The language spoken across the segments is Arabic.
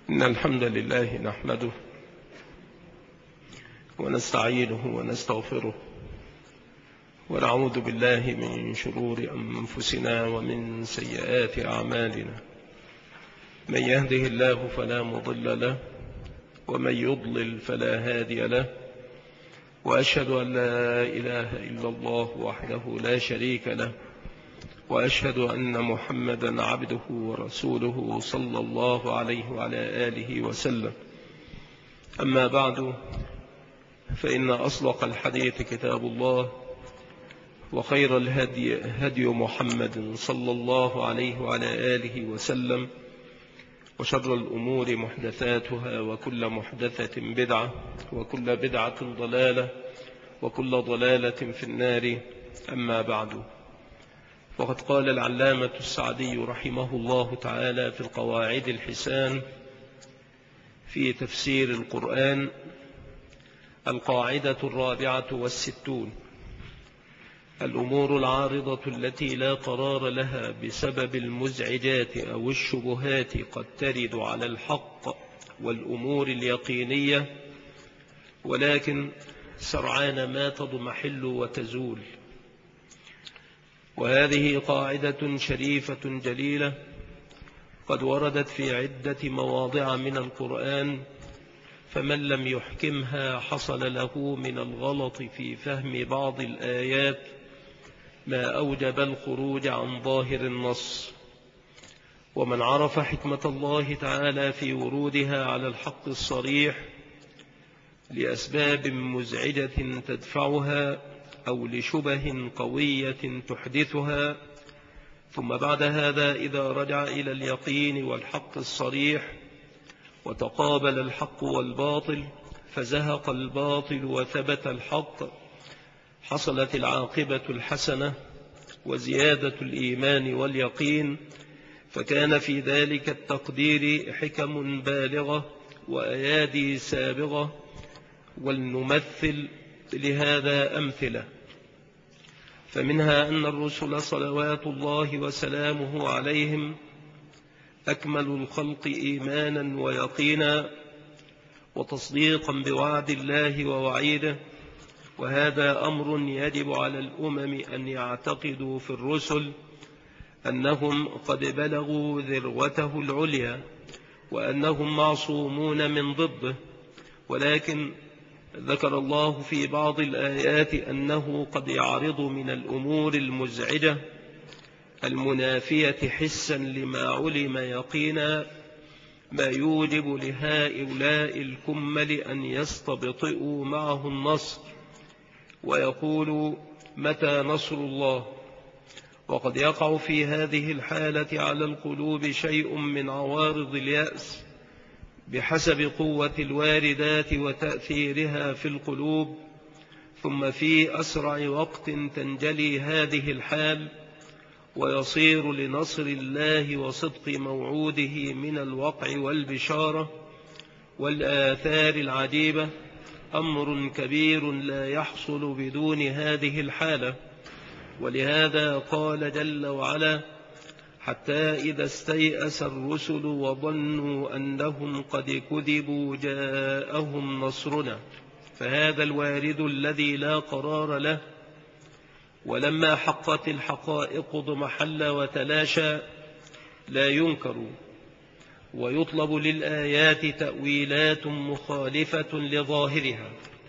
إن الحمد لله نحمده ونستعينه ونستغفره ونعوذ بالله من شرور أنفسنا ومن سيئات أعمالنا. من يهده الله فلا مضل له ومن يضلل فلا هادي له، وأشهد أن لا إله إلا الله وحده لا شريك له، وأشهد أن محمدا عبده ورسوله صلى الله عليه وعلى آله وسلم. أما بعد، فإن أصدق الحديث كتاب الله، وخير الهدي هدي محمد صلى الله عليه وعلى آله وسلم، وشر الأمور محدثاتها، وكل محدثة بدعة، وكل بدعة ضلالة، وكل ضلالة في النار. أما بعد، وقد قال العلامة السعدي رحمه الله تعالى في القواعد الحسان في تفسير القرآن: القاعدة 64: الأمور العارضة التي لا قرار لها بسبب المزعجات أو الشبهات قد ترد على الحق والأمور اليقينية، ولكن سرعان ما تضمحل وتزول. وهذه قاعدة شريفة جليلة قد وردت في عدة مواضع من القرآن، فمن لم يحكمها حصل له من الغلط في فهم بعض الآيات ما أوجب الخروج عن ظاهر النص. ومن عرف حكمة الله تعالى في ورودها على الحق الصريح لأسباب مزعجة تدفعها أو لشبه قوية تحدثها، ثم بعد هذا إذا رجع إلى اليقين والحق الصريح وتقابل الحق والباطل فزهق الباطل وثبت الحق، حصلت العاقبة الحسنة وزيادة الإيمان واليقين، فكان في ذلك التقدير حكم بالغة وأيادي سابغة. ولنمثل لهذا أمثلة، فمنها أن الرسل صلوات الله وسلامه عليهم أكمل الخلق إيمانا ويقينا وتصديقا بوعد الله ووعيده، وهذا أمر يجب على الأمم أن يعتقدوا في الرسل أنهم قد بلغوا ذروته العليا وأنهم معصومون من ضده. ولكن ذكر الله في بعض الآيات أنه قد يعرض من الأمور المزعجة المنافية حسا لما علم يقينا ما يوجب لهؤلاء الكمل أن يستبطئوا معه النصر ويقولوا: متى نصر الله؟ وقد يقع في هذه الحالة على القلوب شيء من عوارض اليأس بحسب قوة الواردات وتأثيرها في القلوب، ثم في أسرع وقت تنجلي هذه الحال ويصير لنصر الله وصدق موعوده من الوقع والبشارة والآثار العجيبة أمر كبير لا يحصل بدون هذه الحالة. ولهذا قال جل وعلا: حتى إذا استيأس الرسل وظنوا أنهم قد كذبوا جاءهم نصرنا. فهذا الوارد الذي لا قرار له، ولما حقت الحقائق ضمحل وتلاشى لا ينكر، ويطلب للآيات تأويلات مخالفة لظاهرها.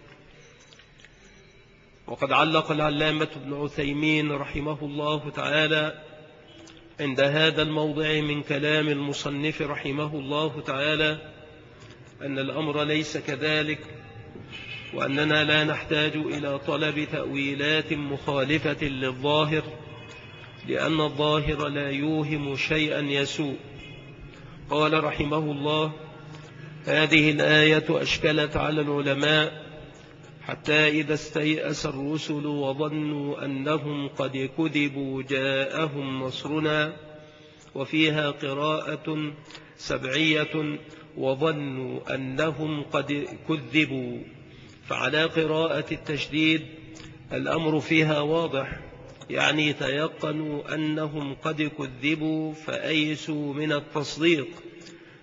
وقد علق العلامة ابن عثيمين رحمه الله تعالى عند هذا الموضع من كلام المصنف رحمه الله تعالى أن الأمر ليس كذلك، وأننا لا نحتاج إلى طلب تأويلات مخالفة للظاهر، لأن الظاهر لا يوهم شيئا يسوء. قال رحمه الله: هذه الآية أشكلت على العلماء حتى إذا استيأس الرسل وظنوا أنهم قد كذبوا جاءهم نصرنا، وفيها قراءة سبعية: وظنوا أنهم قد كذبوا. فعلى قراءة التشديد الأمر فيها واضح، يعني تيقنوا أنهم قد كذبوا فأيسوا من التصديق،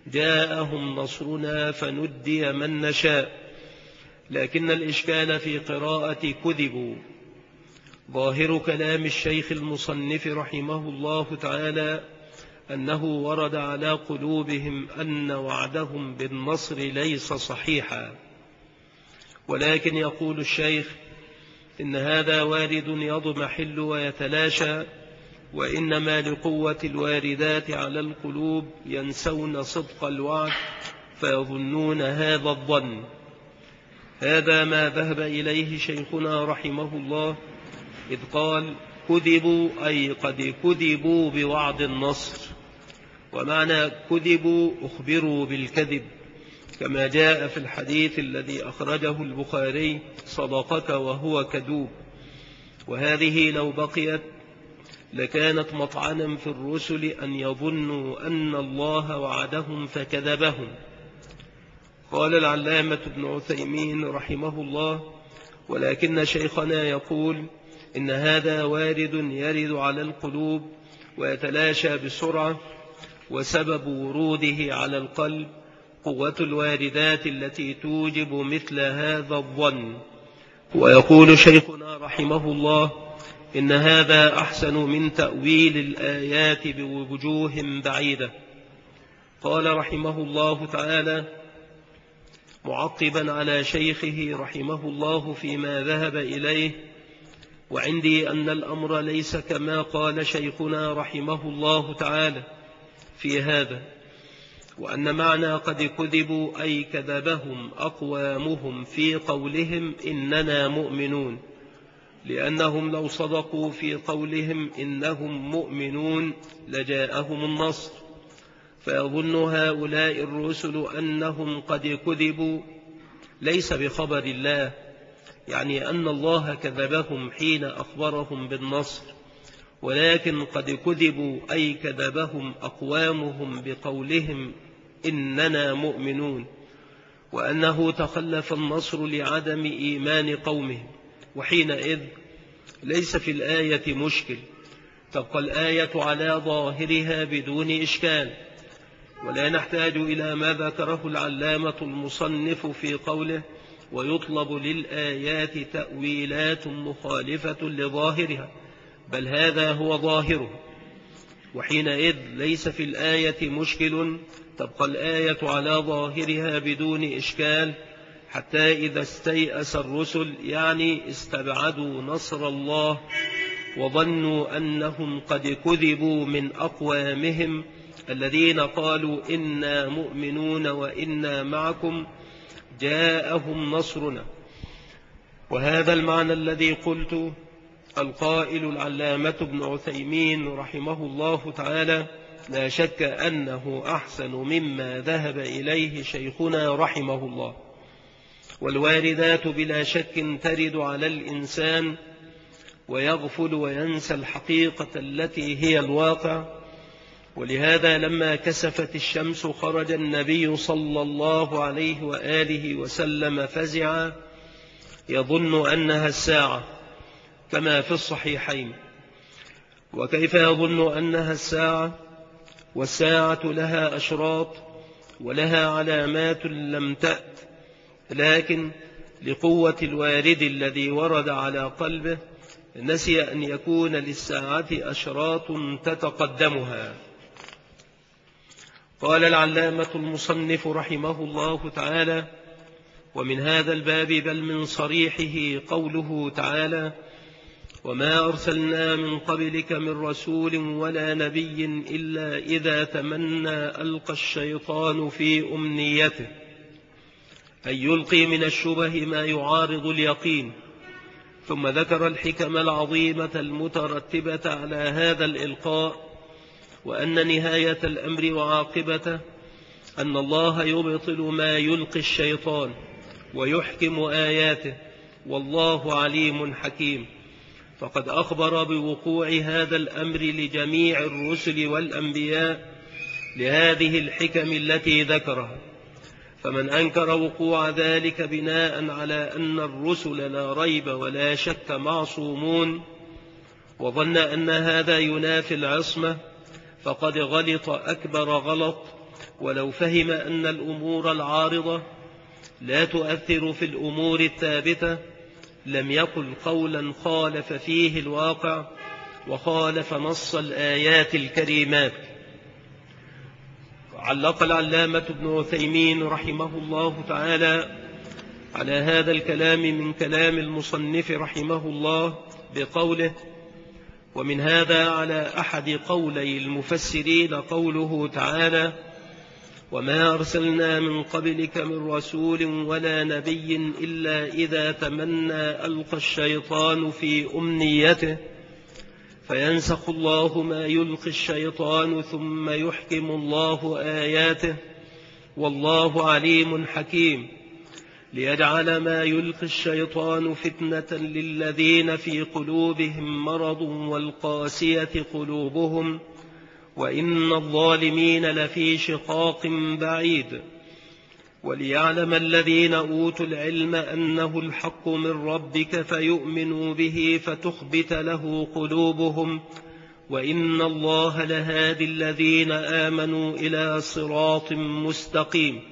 جاءهم نصرنا فندي من نشاء، لكن الإشكال في قراءة كذبوا. ظاهر كلام الشيخ المصنف رحمه الله تعالى أنه ورد على قلوبهم أن وعدهم بالنصر ليس صحيحا، ولكن يقول الشيخ إن هذا وارد يضمحل ويتلاشى، وإنما لقوة الواردات على القلوب ينسون صدق الوعد فيظنون هذا الظن. هذا ما ذهب إليه شيخنا رحمه الله إذ قال كذبوا، أي قد كذبوا بوعد النصر. ومعنى كذبوا أخبروا بالكذب، كما جاء في الحديث الذي أخرجه البخاري صدقك وهو كذوب. وهذه لو بقيت لكانت مطعنا في الرسل أن يظنوا أن الله وعدهم فكذبهم. قال العلامة ابن عثيمين رحمه الله: ولكن شيخنا يقول إن هذا وارد يرد على القلوب ويتلاشى بسرعة، وسبب وروده على القلب قوة الواردات التي توجب مثل هذا الظن. ويقول شيخنا رحمه الله إن هذا أحسن من تأويل الآيات بوجوه بعيدة. قال رحمه الله تعالى معقبا على شيخه رحمه الله فيما ذهب إليه: وعندي أن الأمر ليس كما قال شيخنا رحمه الله تعالى في هذا، وأن معنى قد كذبوا أي كذبهم أقوامهم في قولهم إننا مؤمنون، لأنهم لو صدقوا في قولهم إنهم مؤمنون لجاءهم النصر، فيظن هؤلاء الرسل أنهم قد كذبوا ليس بخبر الله، يعني أن الله كذبهم حين أخبرهم بالنصر، ولكن قد كذبوا أي كذبهم أقوامهم بقولهم إننا مؤمنون، وأنه تخلف النصر لعدم إيمان قومهم. وحينئذ ليس في الآية مشكل، تبقى الآية على ظاهرها بدون إشكال، ولا نحتاج إلى ما ذكره العلامة المصنف في قوله: ويطلب للآيات تأويلات مخالفة لظاهرها، بل هذا هو ظاهره. وحينئذ ليس في الآية مشكل، تبقى الآية على ظاهرها بدون إشكال، حتى إذا استيأس الرسل، يعني استبعدوا نصر الله وظنوا أنهم قد كذبوا من أقوامهم الذين قالوا إنا مؤمنون وإنا معكم، جاءهم نصرنا. وهذا المعنى الذي قلت القائل العلامة ابن عثيمين رحمه الله تعالى لا شك أنه أحسن مما ذهب إليه شيخنا رحمه الله. والواردات بلا شك ترد على الإنسان ويغفل وينسى الحقيقة التي هي الواقع. ولهذا لما كسفت الشمس خرج النبي صلى الله عليه وآله وسلم فزعا يظن أنها الساعة كما في الصحيحين. وكيف يظن أنها الساعة والساعة لها أشراط ولها علامات لم تأت، لكن لقوة الوارد الذي ورد على قلبه نسي أن يكون للساعة أشراط تتقدمها. قال العلامة المصنف رحمه الله تعالى: ومن هذا الباب بل من صريحه قوله تعالى: وما أرسلنا من قبلك من رسول ولا نبي إلا إذا تمنى ألقى الشيطان في أمنيته، أن يلقي من الشبه ما يعارض اليقين. ثم ذكر الحكم العظيمة المترتبة على هذا الإلقاء، وأن نهاية الأمر وعاقبته أن الله يبطل ما يلقي الشيطان ويحكم آياته، والله عليم حكيم. فقد أخبر بوقوع هذا الأمر لجميع الرسل والأنبياء لهذه الحكم التي ذكرها. فمن أنكر وقوع ذلك بناء على أن الرسل لا ريب ولا شك معصومون وظن أن هذا ينافي العصمة فقد غلط أكبر غلط، ولو فهم أن الأمور العارضة لا تؤثر في الأمور الثابتة لم يقل قولا خالف فيه الواقع وخالف نص الآيات الكريمات. علق العلامة ابن عثيمين رحمه الله تعالى على هذا الكلام من كلام المصنف رحمه الله بقوله: ومن هذا على أحد قولي المفسرين قوله تعالى: وما أرسلنا من قبلك من رسول ولا نبي إلا إذا تمنى ألقى الشيطان في أمنيته فينسخ الله ما يلقي الشيطان ثم يحكم الله آياته والله عليم حكيم، ليجعل ما يلقي الشيطان فتنة للذين في قلوبهم مرض والقاسية قلوبهم وإن الظالمين لفي شقاق بعيد، وليعلم الذين أوتوا العلم أنه الحق من ربك فيؤمنوا به فتخبت له قلوبهم وإن الله لهادي الذين آمنوا إلى صراط مستقيم.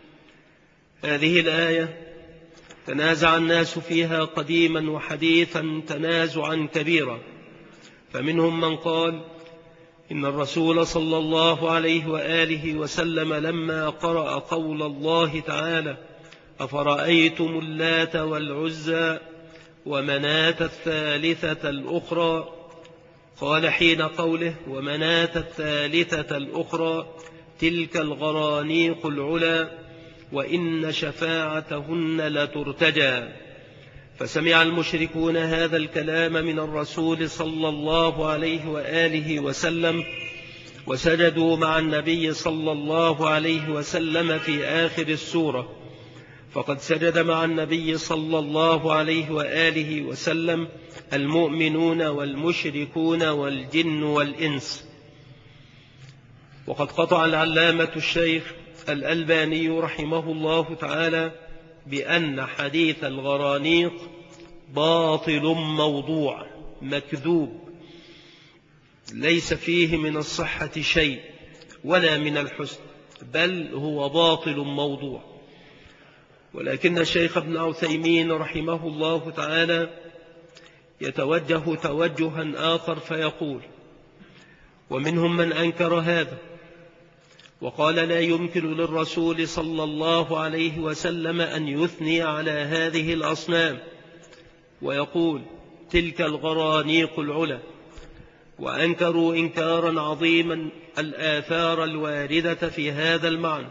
هذه الآية تنازع الناس فيها قديما وحديثا تنازعا كبيرا، فمنهم من قال إن الرسول صلى الله عليه وآله وسلم لما قرأ قول الله تعالى: أفرأيتم اللات والعزى ومناة الثالثة الأخرى، قال حين قوله ومناة الثالثة الأخرى تلك الغرانيق العلا وإن شفاعتهن لترتجى. فسمع المشركون هذا الكلام من الرسول صلى الله عليه وآله وسلم وسجدوا مع النبي صلى الله عليه وسلم في آخر السورة، فقد سجد مع النبي صلى الله عليه وآله وسلم المؤمنون والمشركون والجن والإنس. وقد قطع العلامة الشيخ الألباني رحمه الله تعالى بأن حديث الغرانيق باطل موضوع مكذوب ليس فيه من الصحة شيء ولا من الحسن، بل هو باطل موضوع. ولكن الشيخ ابن عثيمين رحمه الله تعالى يتوجه توجها آخر فيقول: ومنهم من أنكر هذا وقال لا يمكن للرسول صلى الله عليه وسلم أن يثني على هذه الأصنام ويقول تلك الغرانيق العلا، وأنكروا إنكارا عظيما الآثار الواردة في هذا المعنى،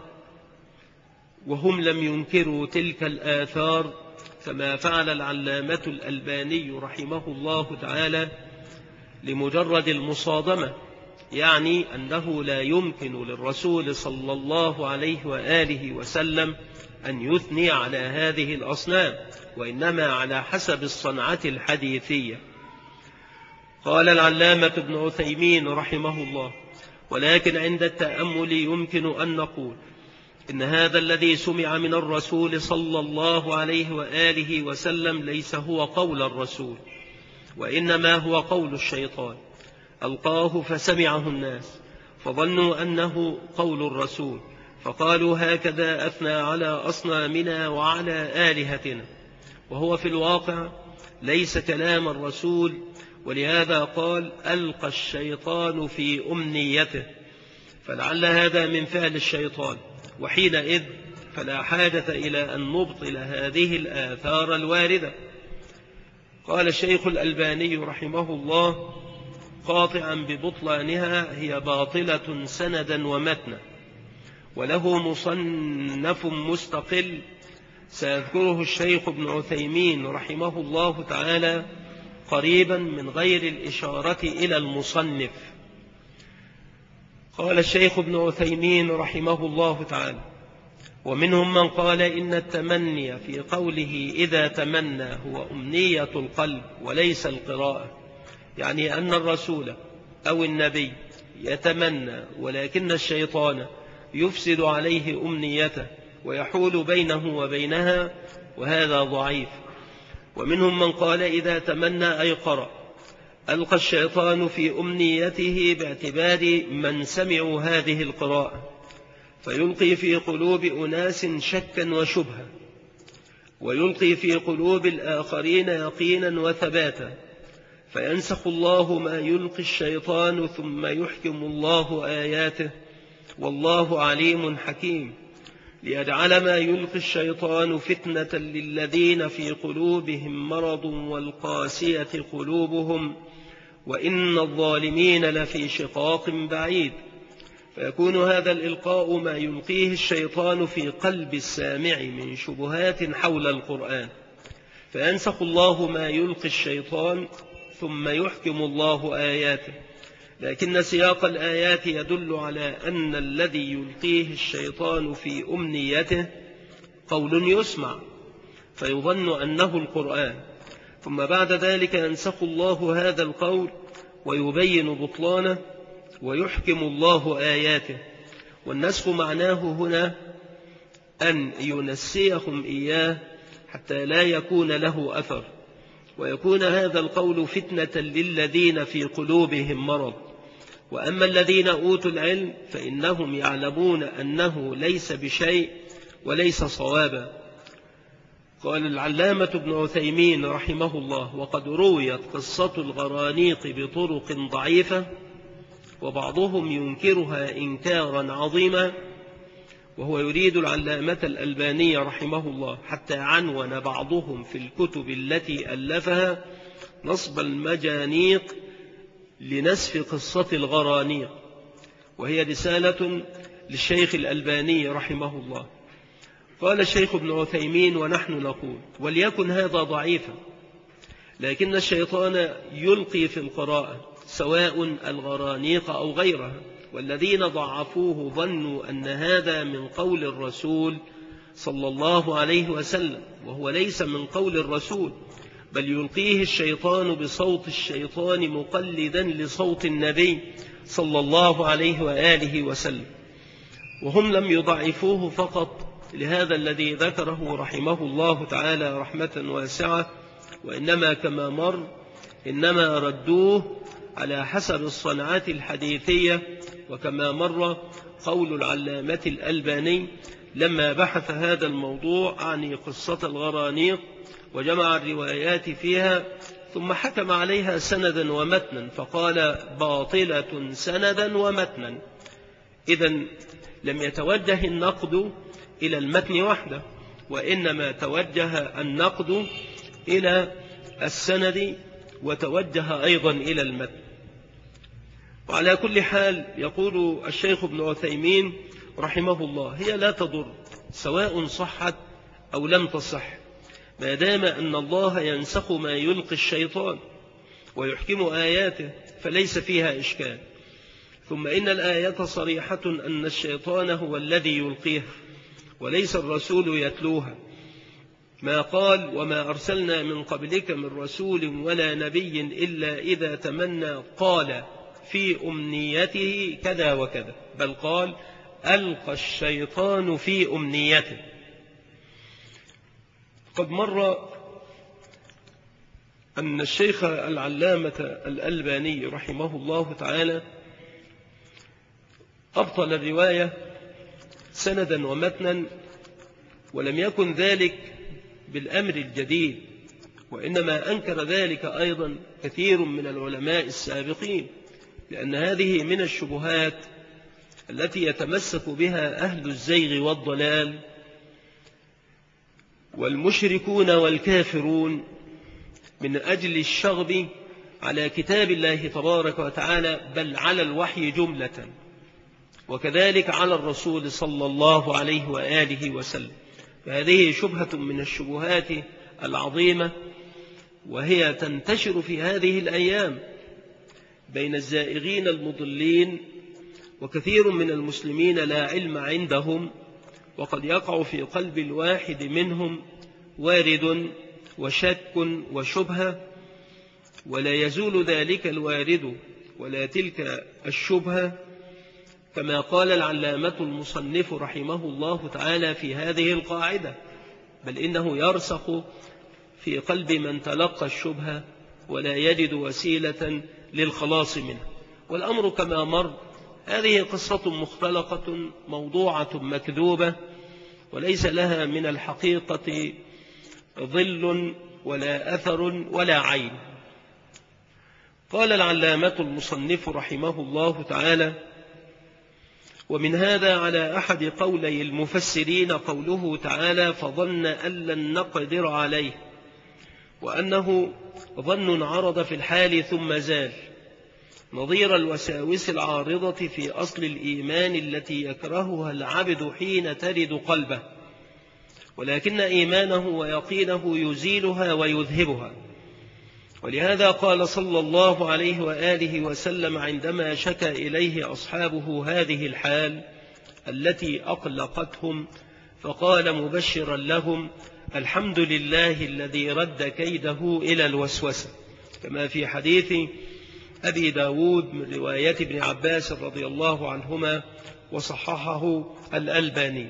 وهم لم ينكروا تلك الآثار كما فعل العلامة الألباني رحمه الله تعالى لمجرد المصادمة، يعني أنه لا يمكن للرسول صلى الله عليه وآله وسلم أن يثني على هذه الأصنام، وإنما على حسب الصنعة الحديثية. قال العلامة ابن عثيمين رحمه الله: ولكن عند التأمل يمكن أن نقول إن هذا الذي سمع من الرسول صلى الله عليه وآله وسلم ليس هو قول الرسول، وإنما هو قول الشيطان ألقاه فسمعه الناس فظنوا أنه قول الرسول، فقالوا هكذا أثنى على أصنامنا وعلى آلهتنا، وهو في الواقع ليس كلام الرسول، ولهذا قال ألقى الشيطان في أمنيته، فلعل هذا من فعل الشيطان، وحينئذ فلا حاجة إلى أن نبطل هذه الآثار الواردة. قال الشيخ الألباني رحمه الله قاطعا ببطلانها: هي باطلة سندا ومتنا، وله مصنف مستقل سيذكره الشيخ ابن عثيمين رحمه الله تعالى قريبا من غير الإشارة إلى المصنف. قال الشيخ ابن عثيمين رحمه الله تعالى: ومنهم من قال إن التمني في قوله إذا تمنى هو أمنية القلب وليس القراءة، يعني أن الرسول أو النبي يتمنى ولكن الشيطان يفسد عليه أمنيته ويحول بينه وبينها، وهذا ضعيف. ومنهم من قال إذا تمنى أي قرأ ألقى الشيطان في أمنيته باعتبار من سمعوا هذه القراءة، فيلقي في قلوب أناس شكا وشبهة، ويلقي في قلوب الآخرين يقينا وثباتا، فينسخ الله ما يلقي الشيطان ثم يحكم الله آياته، والله عليم حكيم، ليجعل ما يلقي الشيطان فتنة للذين في قلوبهم مرض والقاسية قلوبهم وإن الظالمين لفي شقاق بعيد. فيكون هذا الإلقاء ما يلقيه الشيطان في قلب السامع من شبهات حول القرآن، فينسخ الله ما يلقي الشيطان ثم يحكم الله آياته، لكن سياق الآيات يدل على أن الذي يلقيه الشيطان في أمنيته قول يسمع فيظن أنه القرآن، ثم بعد ذلك ينسخ الله هذا القول ويبين بطلانه ويحكم الله آياته. والنسخ معناه هنا أن ينسيهم إياه حتى لا يكون له أثر، ويكون هذا القول فتنة للذين في قلوبهم مرض. وأما الذين أوتوا العلم فإنهم يعلمون أنه ليس بشيء وليس صوابا. قال العلامة ابن عثيمين رحمه الله: وقد رويت قصة الغرانيق بطرق ضعيفة، وبعضهم ينكرها إنكارا عظيما، وهو يريد العلامة الألباني رحمه الله، حتى عنون بعضهم في الكتب التي ألفها نصب المجانيق لنسف قصة الغرانيق، وهي رسالة للشيخ الألباني رحمه الله. قال الشيخ ابن عثيمين: ونحن نقول وليكن هذا ضعيفا، لكن الشيطان يلقي في القراءة سواء الغرانيق أو غيرها، والذين ضعفوه ظنوا أن هذا من قول الرسول صلى الله عليه وسلم، وهو ليس من قول الرسول، بل يلقيه الشيطان بصوت الشيطان مقلدا لصوت النبي صلى الله عليه وآله وسلم. وهم لم يضعفوه فقط لهذا الذي ذكره رحمه الله تعالى رحمة واسعة، وإنما كما مر إنما ردوه على حسب الصنعات الحديثية، وكما مر قول العلامة الألباني لما بحث هذا الموضوع عن قصة الغرانيق وجمع الروايات فيها ثم حكم عليها سندا ومتنا، فقال: باطلة سندا ومتنا. إذن لم يتوجه النقد إلى المتن وحده، وإنما توجه النقد إلى السند وتوجه أيضا إلى المتن. وعلى كل حال يقول الشيخ ابن عثيمين رحمه الله: هي لا تضر سواء صحت أو لم تصح، ما دام أن الله ينسخ ما يلقي الشيطان ويحكم آياته فليس فيها إشكال. ثم إن الآية صريحة أن الشيطان هو الذي يلقيها وليس الرسول يتلوها، ما قال: وما أرسلنا من قبلك من رسول ولا نبي إلا إذا تمنى قال في أمنيته كذا وكذا، بل قال: ألقى الشيطان في أمنيته. قد مر أن الشيخ العلامة الألباني رحمه الله تعالى أبطل الرواية سندا ومتنا، ولم يكن ذلك بالأمر الجديد، وإنما أنكر ذلك أيضا كثير من العلماء السابقين، لأن هذه من الشبهات التي يتمسك بها أهل الزيغ والضلال والمشركون والكافرون من أجل الشغب على كتاب الله تبارك وتعالى، بل على الوحي جملة، وكذلك على الرسول صلى الله عليه وآله وسلم. فهذه شبهة من الشبهات العظيمة، وهي تنتشر في هذه الأيام بين الزائغين المضلين، وكثير من المسلمين لا علم عندهم، وقد يقع في قلب الواحد منهم وارد وشك وشبهة، ولا يزول ذلك الوارد ولا تلك الشبهة، كما قال العلامة المصنف رحمه الله تعالى في هذه القاعدة: بل إنه يرسخ في قلب من تلقى الشبهة ولا يجد وسيلة للخلاص منه. والأمر كما مر هذه قصة مختلقة موضوعة مكذوبة، وليس لها من الحقيقة ظل ولا أثر ولا عين. قال العلامة المصنف رحمه الله تعالى: ومن هذا على أحد قولي المفسرين قوله تعالى: فظن أن لن نقدر عليه، وأنه ظن عرض في الحال ثم زال، نظير الوساوس العارضة في أصل الإيمان التي يكرهها العبد حين ترد قلبه، ولكن إيمانه ويقينه يزيلها ويذهبها. ولهذا قال صلى الله عليه وآله وسلم عندما شكى إليه أصحابه هذه الحال التي أقلقتهم، فقال مبشرا لهم: الحمد لله الذي رد كيده إلى الوسوسة، كما في حديث أبي داود من رواية ابن عباس رضي الله عنهما، وصححه الألباني.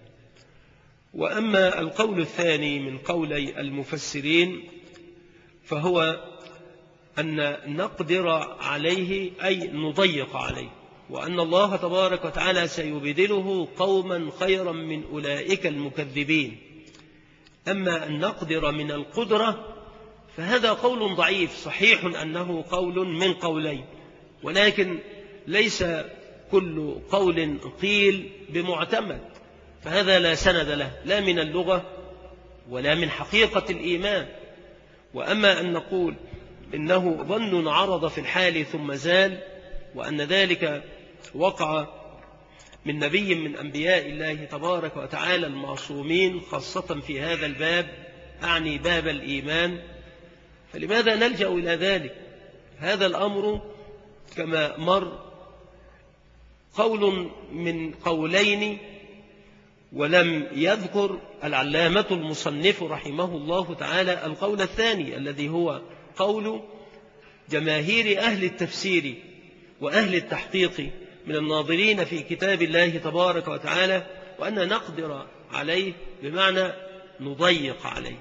وأما القول الثاني من قولي المفسرين فهو أن نقدر عليه أي نضيق عليه، وأن الله تبارك وتعالى سيبدله قوما خيرا من أولئك المكذبين. أما أن نقدر من القدرة فهذا قول ضعيف، صحيح أنه قول من قولين، ولكن ليس كل قول قيل بمعتمد، فهذا لا سند له لا من اللغة ولا من حقيقة الإيمان. وأما أن نقول إنه ظن عرض في الحال ثم زال، وأن ذلك وقع من نبي من أنبياء الله تبارك وتعالى المعصومين، خاصة في هذا الباب، أعني باب الإيمان، فلماذا نلجأ إلى ذلك؟ هذا الأمر كما مر قول من قولين، ولم يذكر العلامة المصنف رحمه الله تعالى القول الثاني الذي هو قول جماهير أهل التفسير وأهل التحقيق من الناظرين في كتاب الله تبارك وتعالى، وأن نقدر عليه بمعنى نضيق عليه.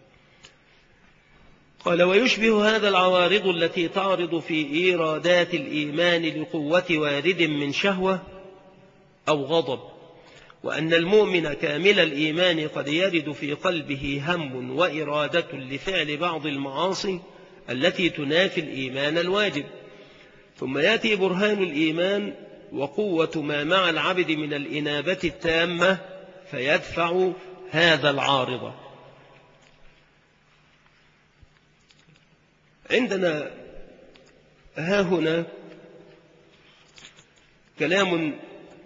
قال: ويشبه هذا العوارض التي تعرض في إيرادات الإيمان لقوة وارد من شهوة أو غضب، وأن المؤمن كامل الإيمان قد يرد في قلبه هم وإرادة لفعل بعض المعاصي التي تنافي الإيمان الواجب، ثم يأتي برهان الإيمان وقوة ما مع العبد من الإنابة التامة فيدفع هذا العارض. عندنا هنا كلام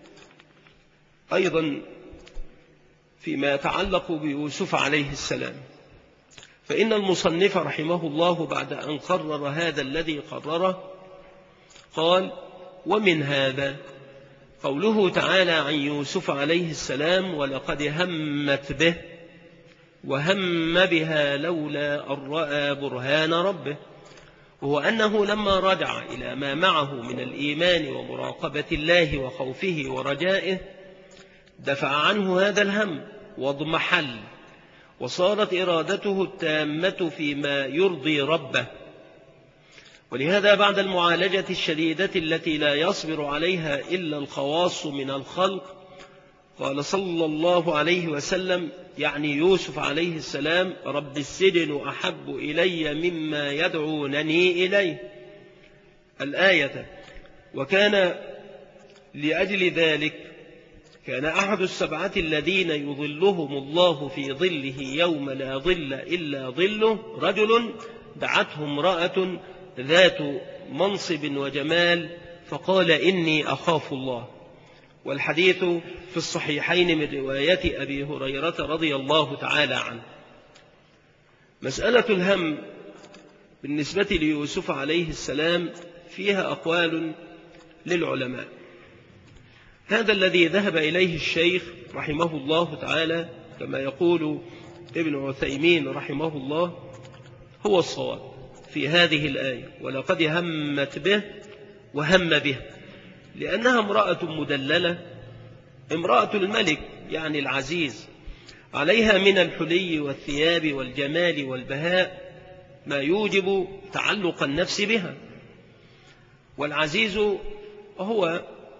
أيضا فيما يتعلق بيوسف عليه السلام، فإن المصنف رحمه الله بعد أن قرر هذا الذي قرره قال: ومن هذا قوله تعالى عن يوسف عليه السلام: ولقد همت به وهم بها لولا أن رأى برهان ربه، وهو أنه لما رجع إلى ما معه من الإيمان ومراقبة الله وخوفه ورجائه دفع عنه هذا الهم واضمحل، وصارت إرادته التامة فيما يرضي ربه. ولهذا بعد المعالجة الشديدة التي لا يصبر عليها إلا الخواص من الخلق، قال صلى الله عليه وسلم يعني يوسف عليه السلام: رب السجن أحب إلي مما يدعونني إليه، الآية. وكان لأجل ذلك كان أحد السبعة الذين يظلهم الله في ظله يوم لا ظل إلا ظله رجل دعته امرأة ذات منصب وجمال فقال: إني أخاف الله. والحديث في الصحيحين من رواية أبي هريرة رضي الله تعالى عنه. مسألة الهم بالنسبة ليوسف عليه السلام فيها أقوال للعلماء. هذا الذي ذهب إليه الشيخ رحمه الله تعالى كما يقول ابن عثيمين رحمه الله هو الصواب في هذه الآية: ولقد همت به وهم به، لأنها امرأة مدللة، امرأة الملك يعني العزيز، عليها من الحلي والثياب والجمال والبهاء ما يوجب تعلق النفس بها. والعزيز هو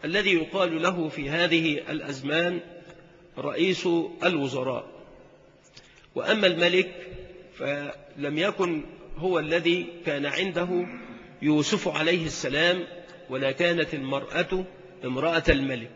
الذي يقال له في هذه الأزمان رئيس الوزراء. وأما الملك فلم يكن هو الذي كان عنده يوسف عليه السلام، ولا كانت المرأة امرأة الملك.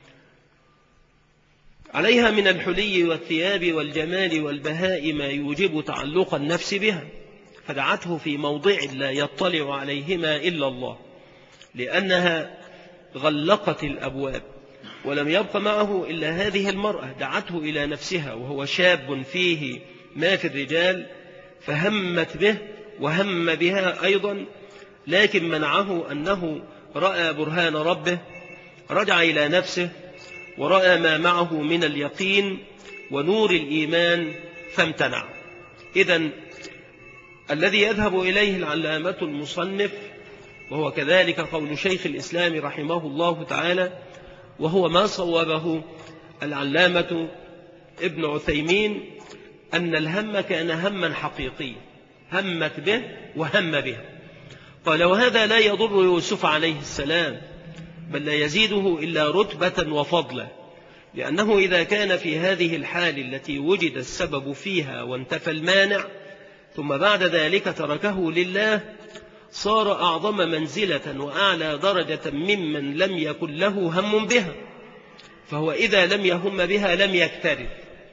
عليها من الحلي والثياب والجمال والبهاء ما يوجب تعلق النفس بها، فدعته في موضع لا يطلع عليهما إلا الله، لأنها غلقت الأبواب ولم يبق معه إلا هذه المرأة. دعته إلى نفسها وهو شاب فيه ما في الرجال، فهمت به وهم بها أيضا، لكن منعه أنه رأى برهان ربه. رجع إلى نفسه ورأى ما معه من اليقين ونور الإيمان فامتنع. إذن الذي يذهب إليه العلامة المصنف، وهو كذلك قول شيخ الإسلام رحمه الله تعالى، وهو ما صوبه العلامة ابن عثيمين، أن الهم كان هما حقيقيا، همت به وهم بها. قال: وهذا لا يضر يوسف عليه السلام، بل لا يزيده إلا رتبة وفضلا، لأنه إذا كان في هذه الحال التي وجد السبب فيها وانتفى المانع، ثم بعد ذلك تركه لله، صار أعظم منزلة وأعلى درجة ممن لم يكن له هم بها. فهو إذا لم يهم بها لم يكترث،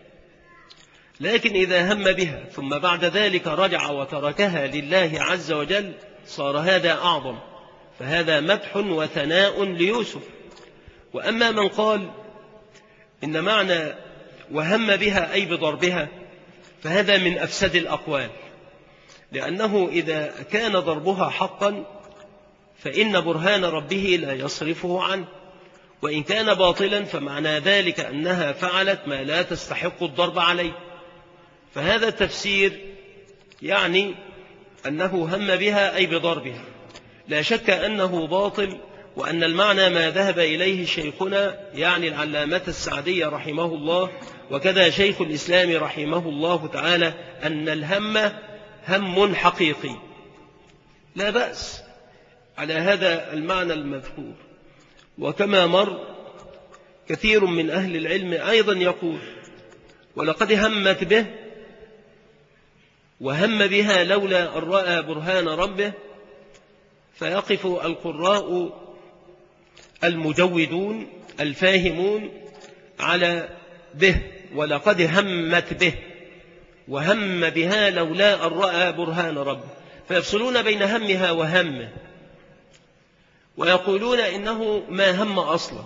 لكن إذا هم بها ثم بعد ذلك رجع وتركها لله عز وجل، صار هذا أعظم. فهذا مدح وثناء ليوسف. وأما من قال إن معنى وهم بها أي بضربها، فهذا من أفسد الأقوال، لأنه إذا كان ضربها حقا فإن برهان ربه لا يصرفه عنه، وإن كان باطلا فمعنى ذلك أنها فعلت ما لا تستحق الضرب عليه. فهذا التفسير يعني أنه هم بها أي بضربها، لا شك أنه باطل، وأن المعنى ما ذهب إليه شيخنا يعني العلامة السعدي رحمه الله، وكذا شيخ الإسلام رحمه الله تعالى، أن الهم هم حقيقي، لا بأس على هذا المعنى المذكور. وكما مر كثير من أهل العلم أيضا يقول: ولقد همت به وهم بها لولا أن رأى برهان ربه. فيقف القراء المجودون الفاهمون على به، ولقد همت به وهم بها لولا أن رأى برهان ربه، فيفصلون بين همها وهمه، ويقولون إنه ما هم أصلا،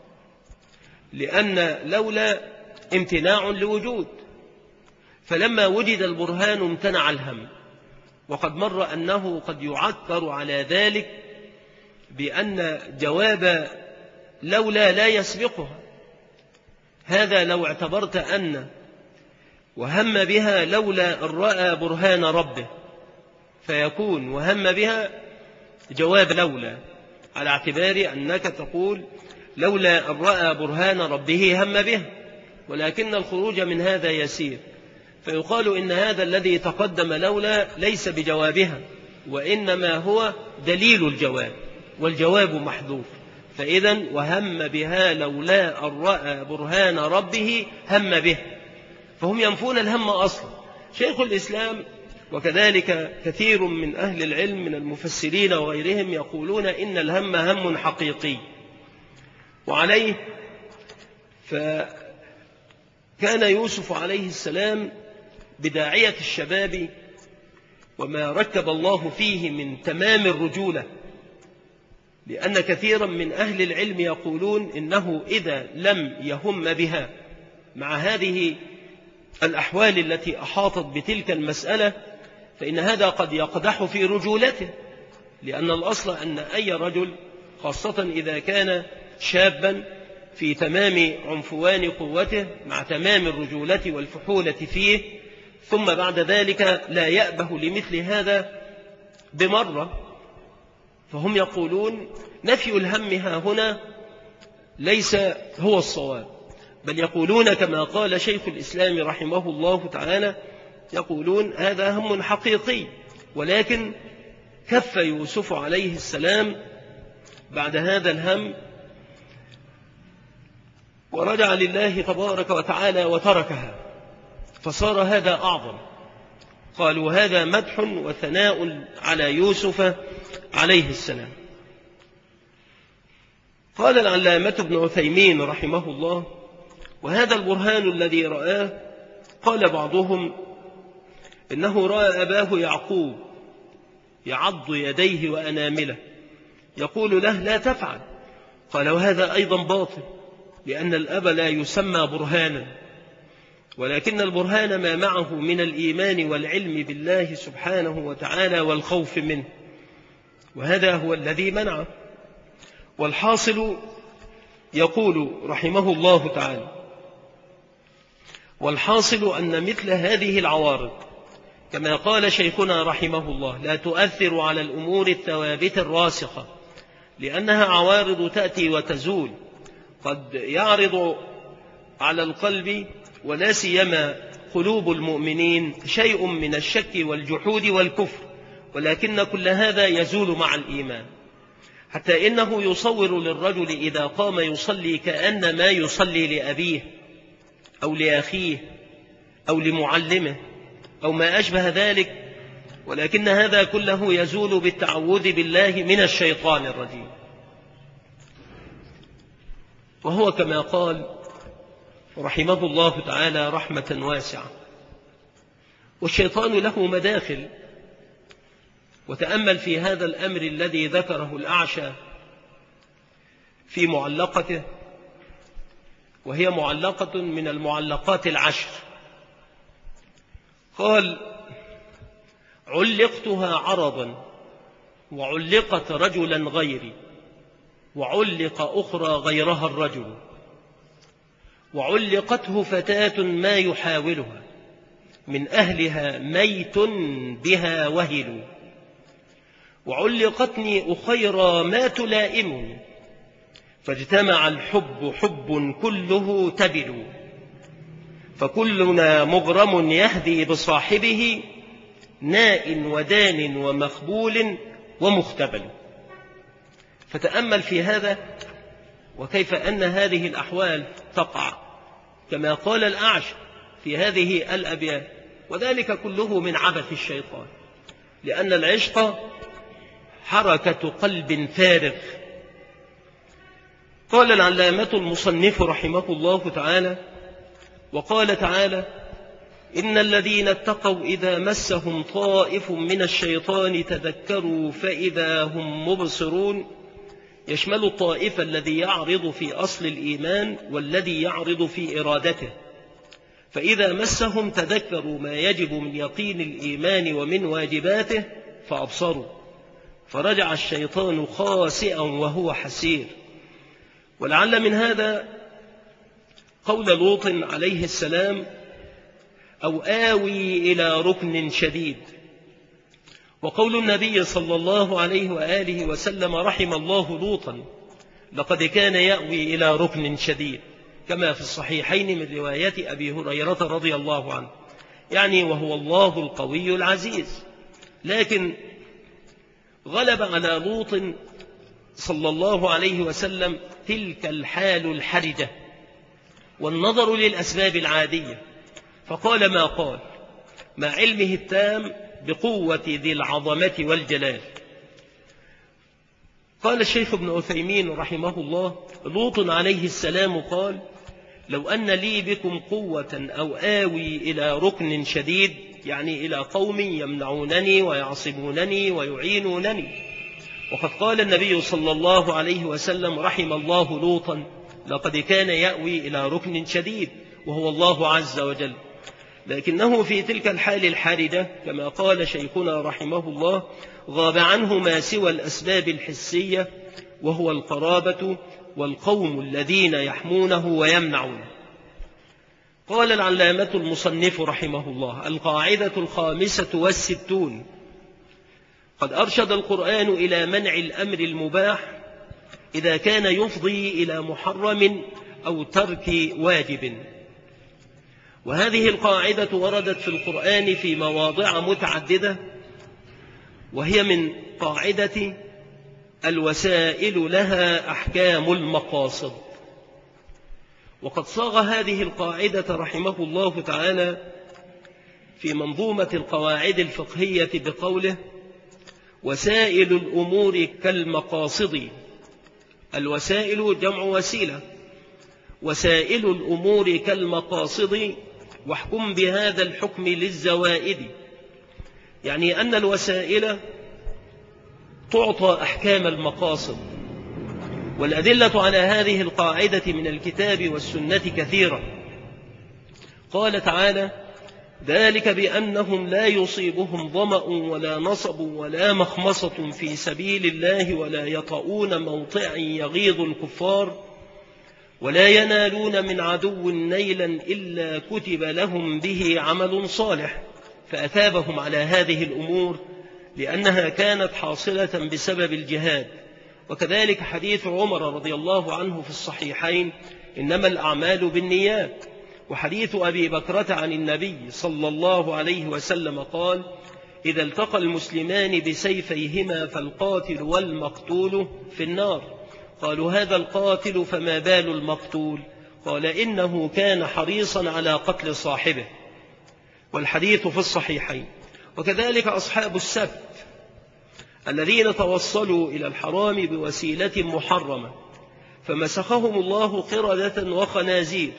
لأن لولا امتناع لوجود، فلما وجد البرهان امتنع الهم. وقد مر أنه قد يعكر على ذلك بأن جواب لولا لا يسبقها. هذا لو اعتبرت أن وهم بها لولا أن رأى برهان ربه، فيكون وهم بها جواب لولا، على اعتبار أنك تقول لولا أن رأى برهان ربه هم به، ولكن الخروج من هذا يسير، فيقال إن هذا الذي تقدم لولا ليس بجوابها، وإنما هو دليل الجواب، والجواب محذوف. فإذا وهم بها لولا أن رأى برهان ربه هم به، فهم ينفون الهم أصلا. شيخ الإسلام وكذلك كثير من أهل العلم من المفسرين وغيرهم يقولون إن الهم هم حقيقي. وعليه فكان يوسف عليه السلام بداعية الشباب وما ركب الله فيه من تمام الرجولة، لأن كثيرا من أهل العلم يقولون إنه إذا لم يهم بها مع هذه الأحوال التي أحاطت بتلك المسألة، فإن هذا قد يقدح في رجولته، لأن الأصل أن أي رجل خاصة إذا كان شابا في تمام عنفوان قوته مع تمام الرجولة والفحولة فيه، ثم بعد ذلك لا يأبه لمثل هذا بمرة، فهم يقولون نفي الهم ها هنا ليس هو الصواب، بل يقولون كما قال شيخ الإسلام رحمه الله تعالى، يقولون هذا هم حقيقي، ولكن كف يوسف عليه السلام بعد هذا الهم ورجع لله تبارك وتعالى وتركها، فصار هذا أعظم. قالوا هذا مدح وثناء على يوسف عليه السلام. قال العلامة ابن عثيمين رحمه الله: وهذا البرهان الذي رآه، قال بعضهم إنه رأى أباه يعقوب يعض يديه وأنامله يقول له لا تفعل. قال وهذا أيضا باطل، لأن الأب لا يسمى برهانا، ولكن البرهان ما معه من الإيمان والعلم بالله سبحانه وتعالى والخوف منه، وهذا هو الذي منعه. والحاصل يقول رحمه الله تعالى: والحاصل أن مثل هذه العوارض كما قال شيخنا رحمه الله لا تؤثر على الأمور الثوابت الراسخة، لأنها عوارض تأتي وتزول، قد يعرض على القلب ولا سيما قلوب المؤمنين شيء من الشك والجحود والكفر، ولكن كل هذا يزول مع الإيمان، حتى إنه يصور للرجل إذا قام يصلي كأن ما يصلي لأبيه أو لأخيه أو لمعلمه أو ما أشبه ذلك، ولكن هذا كله يزول بالتعوذ بالله من الشيطان الرجيم. وهو كما قال رحمه الله تعالى رحمة واسعة، والشيطان له مداخل. وتأمل في هذا الأمر الذي ذكره الأعشى في معلقته، وهي معلقة من المعلقات العشر. قال: علقتها عرضا وعلقت رجلا غيري، وعلق أخرى غيرها الرجل، وعلقته فتاة ما يحاولها، من أهلها ميت بها وهل، وعلقتني أخيرا ما تلائمني، فاجتمع الحب حب كله تبل، فكلنا مغرم يهدي بصاحبه، ناء ودان ومخبول ومختبل. فتأمل في هذا، وكيف أن هذه الأحوال تقع كما قال الأعش في هذه الأبيات، وذلك كله من عبث الشيطان، لأن العشق حركة قلب فارغ. قال العلامة المصنف رحمه الله تعالى: وقال تعالى: إن الذين اتقوا إذا مسهم طائف من الشيطان تذكروا فإذا هم مبصرون، يشمل الطائف الذي يعرض في أصل الإيمان والذي يعرض في إرادته، فإذا مسهم تذكروا ما يجب من يقين الإيمان ومن واجباته فأبصروا، فرجع الشيطان خاسئا وهو حسير. ولعل من هذا قول لوط عليه السلام: أو آوي إلى ركن شديد، وقول النبي صلى الله عليه وآله وسلم: رحم الله لوطا لقد كان يأوي إلى ركن شديد، كما في الصحيحين من رواية أبي هريرة رضي الله عنه، يعني وهو الله القوي العزيز. لكن غلب على لوط صلى الله عليه وسلم تلك الحال الحرجة والنظر للأسباب العادية، فقال ما قال مع علمه التام بقوة ذي العظمة والجلال. قال الشيخ ابن عثيمين رحمه الله: لوط عليه السلام قال: لو أن لي بكم قوة أو آوي إلى ركن شديد، يعني إلى قوم يمنعونني ويعصبونني ويعينونني. وقد قال النبي صلى الله عليه وسلم: رحم الله لوطا لقد كان يأوي إلى ركن شديد، وهو الله عز وجل. لكنه في تلك الحال الحاردة كما قال شيخنا رحمه الله غاب عنه ما سوى الأسباب الحسية، وهو القرابة والقوم الذين يحمونه ويمنعونه. قال العلامة المصنف رحمه الله: القاعدة 65 قد أرشد القرآن إلى منع الأمر المباح إذا كان يفضي إلى محرم أو ترك واجب. وهذه القاعدة وردت في القرآن في مواضع متعددة، وهي من قاعدة الوسائل لها أحكام المقاصد. وقد صاغ هذه القاعدة رحمه الله تعالى في منظومة القواعد الفقهية بقوله: وسائل الأمور كالمقاصد. الوسائل جمع وسيلة، وسائل الأمور كالمقاصد واحكم بهذا الحكم للزوائد، يعني أن الوسائل تعطى أحكام المقاصد. والأدلة على هذه القاعدة من الكتاب والسنة كثيرة. قال تعالى: ذلك بأنهم لا يصيبهم ظمأ ولا نصب ولا مخمصة في سبيل الله ولا يطؤون موطئا يغيظ الكفار ولا ينالون من عدو نيلا إلا كتب لهم به عمل صالح، فأثابهم على هذه الأمور لأنها كانت حاصلة بسبب الجهاد. وكذلك حديث عمر رضي الله عنه في الصحيحين: إنما الأعمال بالنيات. وحديث أبي بكرة عن النبي صلى الله عليه وسلم قال: إذا التقى المسلمان بسيفيهما فالقاتل والمقتول في النار. قالوا: هذا القاتل فما بال المقتول؟ قال: إنه كان حريصا على قتل صاحبه. والحديث في الصحيحين. وكذلك أصحاب السبت الذين توصلوا إلى الحرام بوسيلة محرمة فمسخهم الله قردة وخنازير.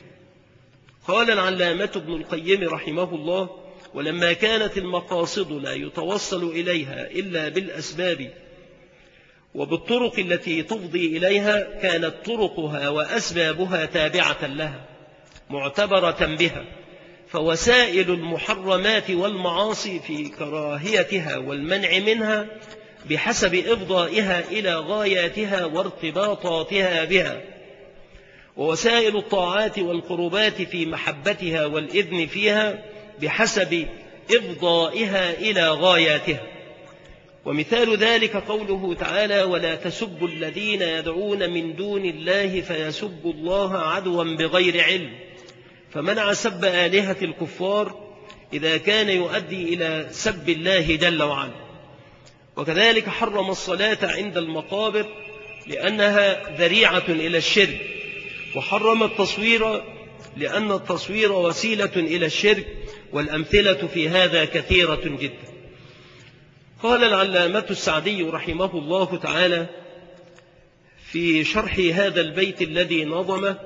قال العلامة ابن القيم رحمه الله: ولما كانت المقاصد لا يتوصل إليها إلا بالأسباب وبالطرق التي تفضي إليها، كانت طرقها وأسبابها تابعة لها معتبرة بها، فوسائل المحرمات والمعاصي في كراهيتها والمنع منها بحسب إفضائها إلى غاياتها وارتباطاتها بها، ووسائل الطاعات والقربات في محبتها والإذن فيها بحسب إفضائها إلى غاياتها. ومثال ذلك قوله تعالى: ولا تسبوا الذين يدعون من دون الله فيسبوا الله عدوا بغير علم، فمنع سب آلهة الكفار إذا كان يؤدي إلى سب الله جل وعلا. وكذلك حرم الصلاة عند المقابر لأنها ذريعة إلى الشرك، وحرم التصوير لأن التصوير وسيلة إلى الشرك، والأمثلة في هذا كثيرة جدا. قال العلامة السعدي رحمه الله تعالى في شرح هذا البيت الذي نظمه: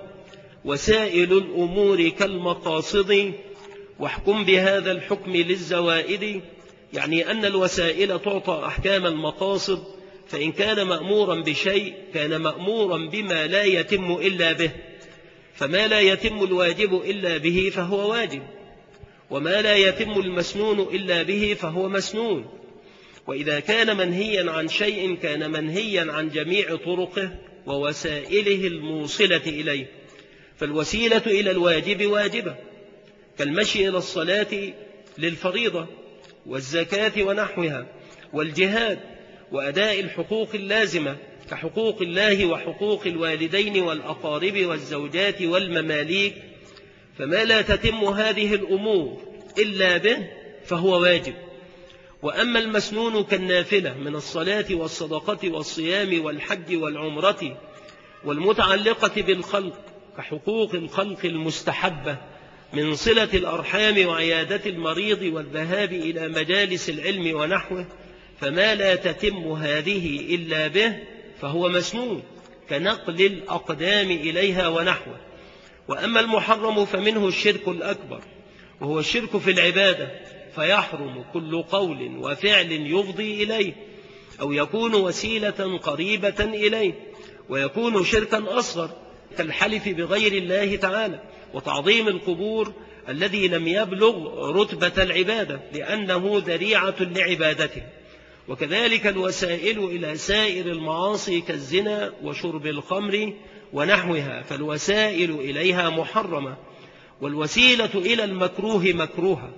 وسائل الأمور كالمقاصد واحكم بهذا الحكم للزوائد، يعني أن الوسائل تعطى أحكام المقاصد، فإن كان مأمورا بشيء كان مأمورا بما لا يتم إلا به، فما لا يتم الواجب إلا به فهو واجب، وما لا يتم المسنون إلا به فهو مسنون. وإذا كان منهيا عن شيء كان منهيا عن جميع طرقه ووسائله الموصلة إليه، فالوسيلة إلى الواجب واجبة كالمشي إلى الصلاة للفريضة والزكاة ونحوها والجهاد وأداء الحقوق اللازمة كحقوق الله وحقوق الوالدين والأقارب والزوجات والمماليك، فما لا تتم هذه الأمور إلا به فهو واجب. وأما المسنون كالنافلة من الصلاة والصدقة والصيام والحج والعمرة والمتعلقة بالخلق كحقوق الخلق المستحبة من صلة الأرحام وعيادة المريض والذهاب إلى مجالس العلم ونحوه، فما لا تتم هذه إلا به فهو مسنون كنقل الأقدام إليها ونحوه. وأما المحرم فمنه الشرك الأكبر، وهو الشرك في العبادة، فيحرم كل قول وفعل يفضي إليه أو يكون وسيلة قريبة إليه، ويكون شركا أصغر كالحلف بغير الله تعالى وتعظيم القبور الذي لم يبلغ رتبة العبادة لأنه ذريعة لعبادته. وكذلك الوسائل إلى سائر المعاصي كالزنا وشرب الخمر ونحوها، فالوسائل إليها محرمة، والوسيلة إلى المكروه مكروهة.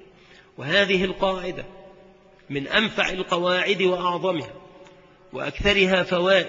وهذه القاعدة من أنفع القواعد وأعظمها وأكثرها فوائد،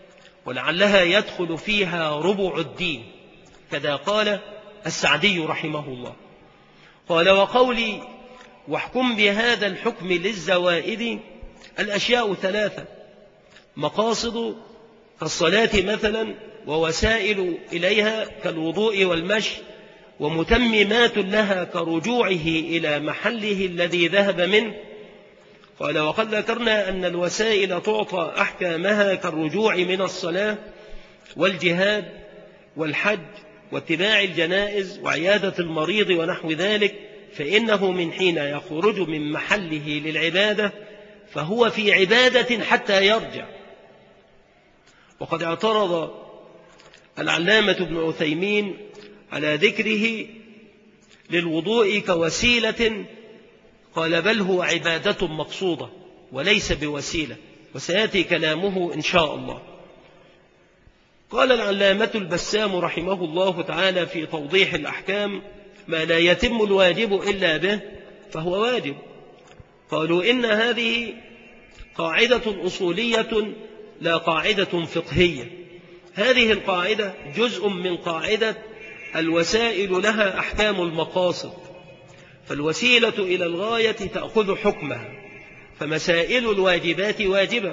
ولعلها يدخل فيها ربع الدين، كذا قال السعدي رحمه الله. قال: وقولي واحكم بهذا الحكم للزوائد، الأشياء ثلاثة: مقاصد كالصلاة مثلا ووسائل إليها كالوضوء والمشي، ومتممات لها كرجوعه إلى محله الذي ذهب منه. قال: وقد ذكرنا أن الوسائل تعطى أحكامها كالرجوع من الصلاة والجهاد والحج واتباع الجنائز وعيادة المريض ونحو ذلك، فإنه من حين يخرج من محله للعبادة فهو في عبادة حتى يرجع. وقد اعترض العلامة ابن عثيمين على ذكره للوضوء كوسيلة، قال: بل هو عبادة مقصودة وليس بوسيلة، وسيأتي كلامه إن شاء الله. قال العلامة البسام رحمه الله تعالى في توضيح الأحكام: ما لا يتم الواجب إلا به فهو واجب. قالوا: إن هذه قاعدة أصولية لا قاعدة فقهية. هذه القاعدة جزء من قاعدة الوسائل لها أحكام المقاصد، فالوسيلة إلى الغاية تأخذ حكمها، فمسائل الواجبات واجبة،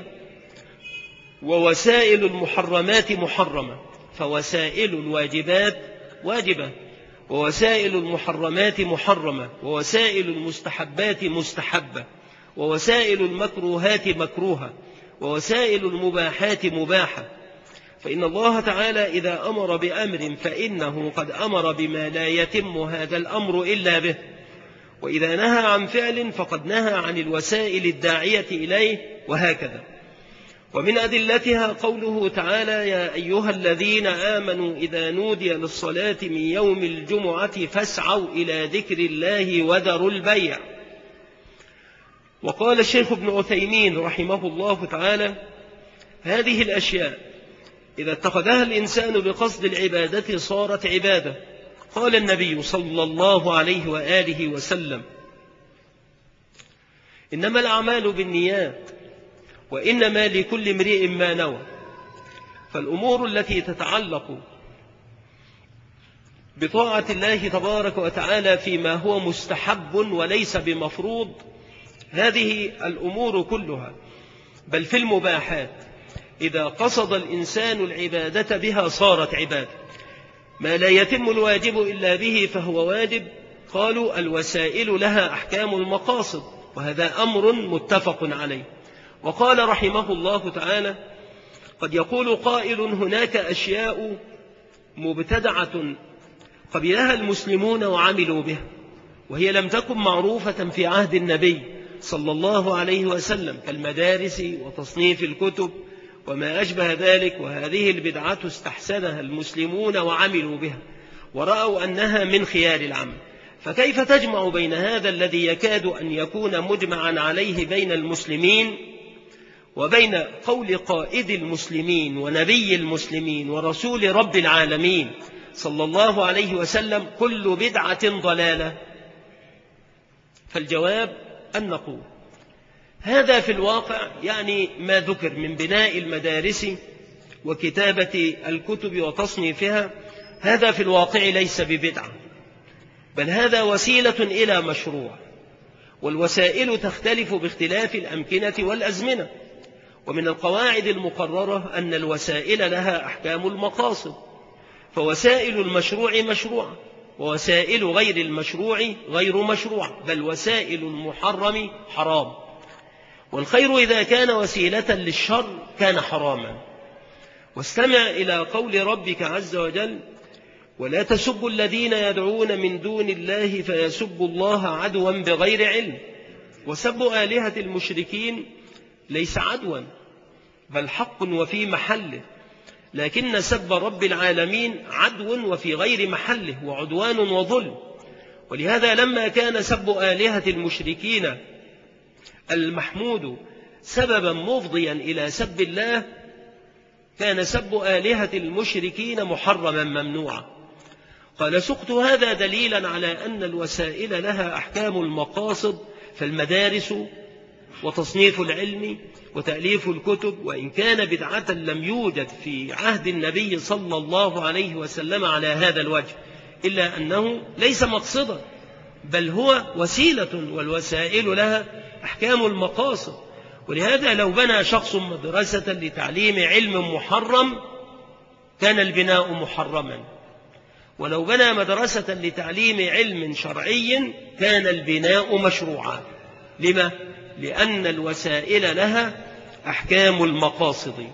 ووسائل المحرمات محرمة، فوسائل الواجبات واجبة، ووسائل المحرمات محرمة، ووسائل المستحبات مستحبة، ووسائل المكروهات مكروهة، ووسائل المباحات مباحة. فإن الله تعالى إذا أمر بأمر فإنه قد أمر بما لا يتم هذا الأمر إلا به، وإذا نهى عن فعل فقد نهى عن الوسائل الداعية إليه، وهكذا. ومن أدلتها قوله تعالى: يا أيها الذين آمنوا إذا نودي للصلاة من يوم الجمعة فاسعوا إلى ذكر الله وذروا البيع. وقال الشيخ ابن عثيمين رحمه الله تعالى: هذه الأشياء إذا اتخذها الإنسان بقصد العبادة صارت عبادة. قال النبي صلى الله عليه وآله وسلم: إنما الأعمال بالنيات وإنما لكل امرئ ما نوى. فالأمور التي تتعلق بطاعة الله تبارك وتعالى فيما هو مستحب وليس بمفروض، هذه الأمور كلها، بل في المباحات إذا قصد الإنسان العبادة بها صارت عبادة. ما لا يتم الواجب إلا به فهو واجب. قالوا: الوسائل لها أحكام المقاصد، وهذا أمر متفق عليه. وقال رحمه الله تعالى: قد يقول قائل: هناك أشياء مبتدعة قبلها المسلمون وعملوا بها، وهي لم تكن معروفة في عهد النبي صلى الله عليه وسلم، كالمدارس وتصنيف الكتب وما أشبه ذلك، وهذه البدعة استحسنها المسلمون وعملوا بها ورأوا أنها من خيار العمل. فكيف تجمع بين هذا الذي يكاد أن يكون مجمعا عليه بين المسلمين وبين قول قائد المسلمين ونبي المسلمين ورسول رب العالمين صلى الله عليه وسلم: كل بدعة ضلالة؟ فالجواب أن نقول: هذا في الواقع يعني ما ذكر من بناء المدارس وكتابة الكتب وتصنيفها، هذا في الواقع ليس ببدعة، بل هذا وسيلة إلى مشروع، والوسائل تختلف باختلاف الأمكنة والأزمنة. ومن القواعد المقررة أن الوسائل لها أحكام المقاصد، فوسائل المشروع مشروع، ووسائل غير المشروع غير مشروع، بل وسائل المحرم حرام. والخير إذا كان وسيلة للشر كان حراما. واستمع إلى قول ربك عز وجل: ولا تسبوا الذين يدعون من دون الله فيسبوا الله عدوا بغير علم. وسب آلهة المشركين ليس عدوا، بل حق وفي محله، لكن سب رب العالمين عدو وفي غير محله، وعدوان وظلم. ولهذا لما كان سب آلهة المشركين المحمود سببا مفضيا إلى سب الله، كان سب آلهة المشركين محرما ممنوعا. قال: سقت هذا دليلا على أن الوسائل لها أحكام المقاصد، فالمدارس وتصنيف العلم وتأليف الكتب وإن كان بدعة لم يوجد في عهد النبي صلى الله عليه وسلم على هذا الوجه، إلا أنه ليس مقصدا، بل هو وسيلة، والوسائل لها أحكام كان البناء محرما، ولو بنى مدرسة لتعليم علم شرعي كان البناء مشروعا. لما؟ لأن الوسائل لها أحكام المقاصد.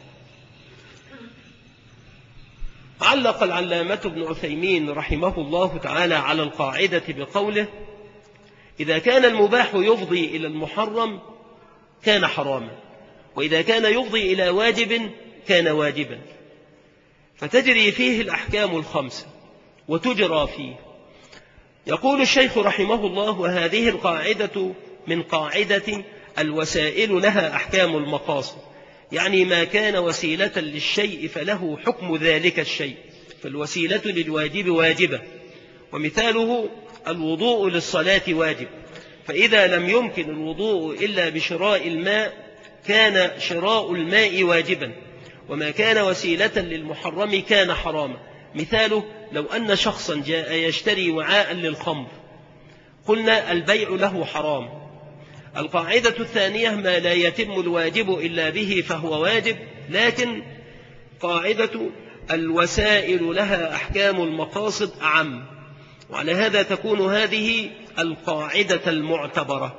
علق العلامة ابن عثيمين رحمه الله تعالى على القاعدة بقوله: إذا كان المباح يفضي إلى المحرم كان حراما، وإذا كان يفضي إلى واجب كان واجبا، فتجري فيه الأحكام الخمسة وتجرى فيه. يقول الشيخ رحمه الله: وهذه القاعدة من قاعدة الوسائل لها أحكام المقاصد، يعني ما كان وسيلة للشيء فله حكم ذلك الشيء، فالوسيلة للواجب واجبة، ومثاله الوضوء للصلاة واجب، فإذا لم يمكن الوضوء إلا بشراء الماء كان شراء الماء واجبا، وما كان وسيلة للمحرم كان حراما. مثاله: لو أن شخصا جاء يشتري وعاء للخمر قلنا البيع له حرام. القاعدة الثانية: ما لا يتم الواجب إلا به فهو واجب، لكن قاعدة الوسائل لها أحكام المقاصد أعم، وعلى هذا تكون هذه القاعدة المعتبرة.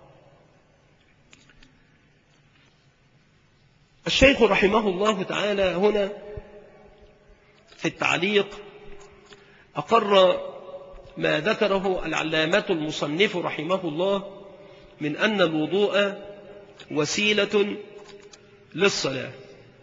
الشيخ رحمه الله تعالى هنا في التعليق أقر ما ذكره العلامة المصنف رحمه الله من أن الوضوء وسيلة للصلاة،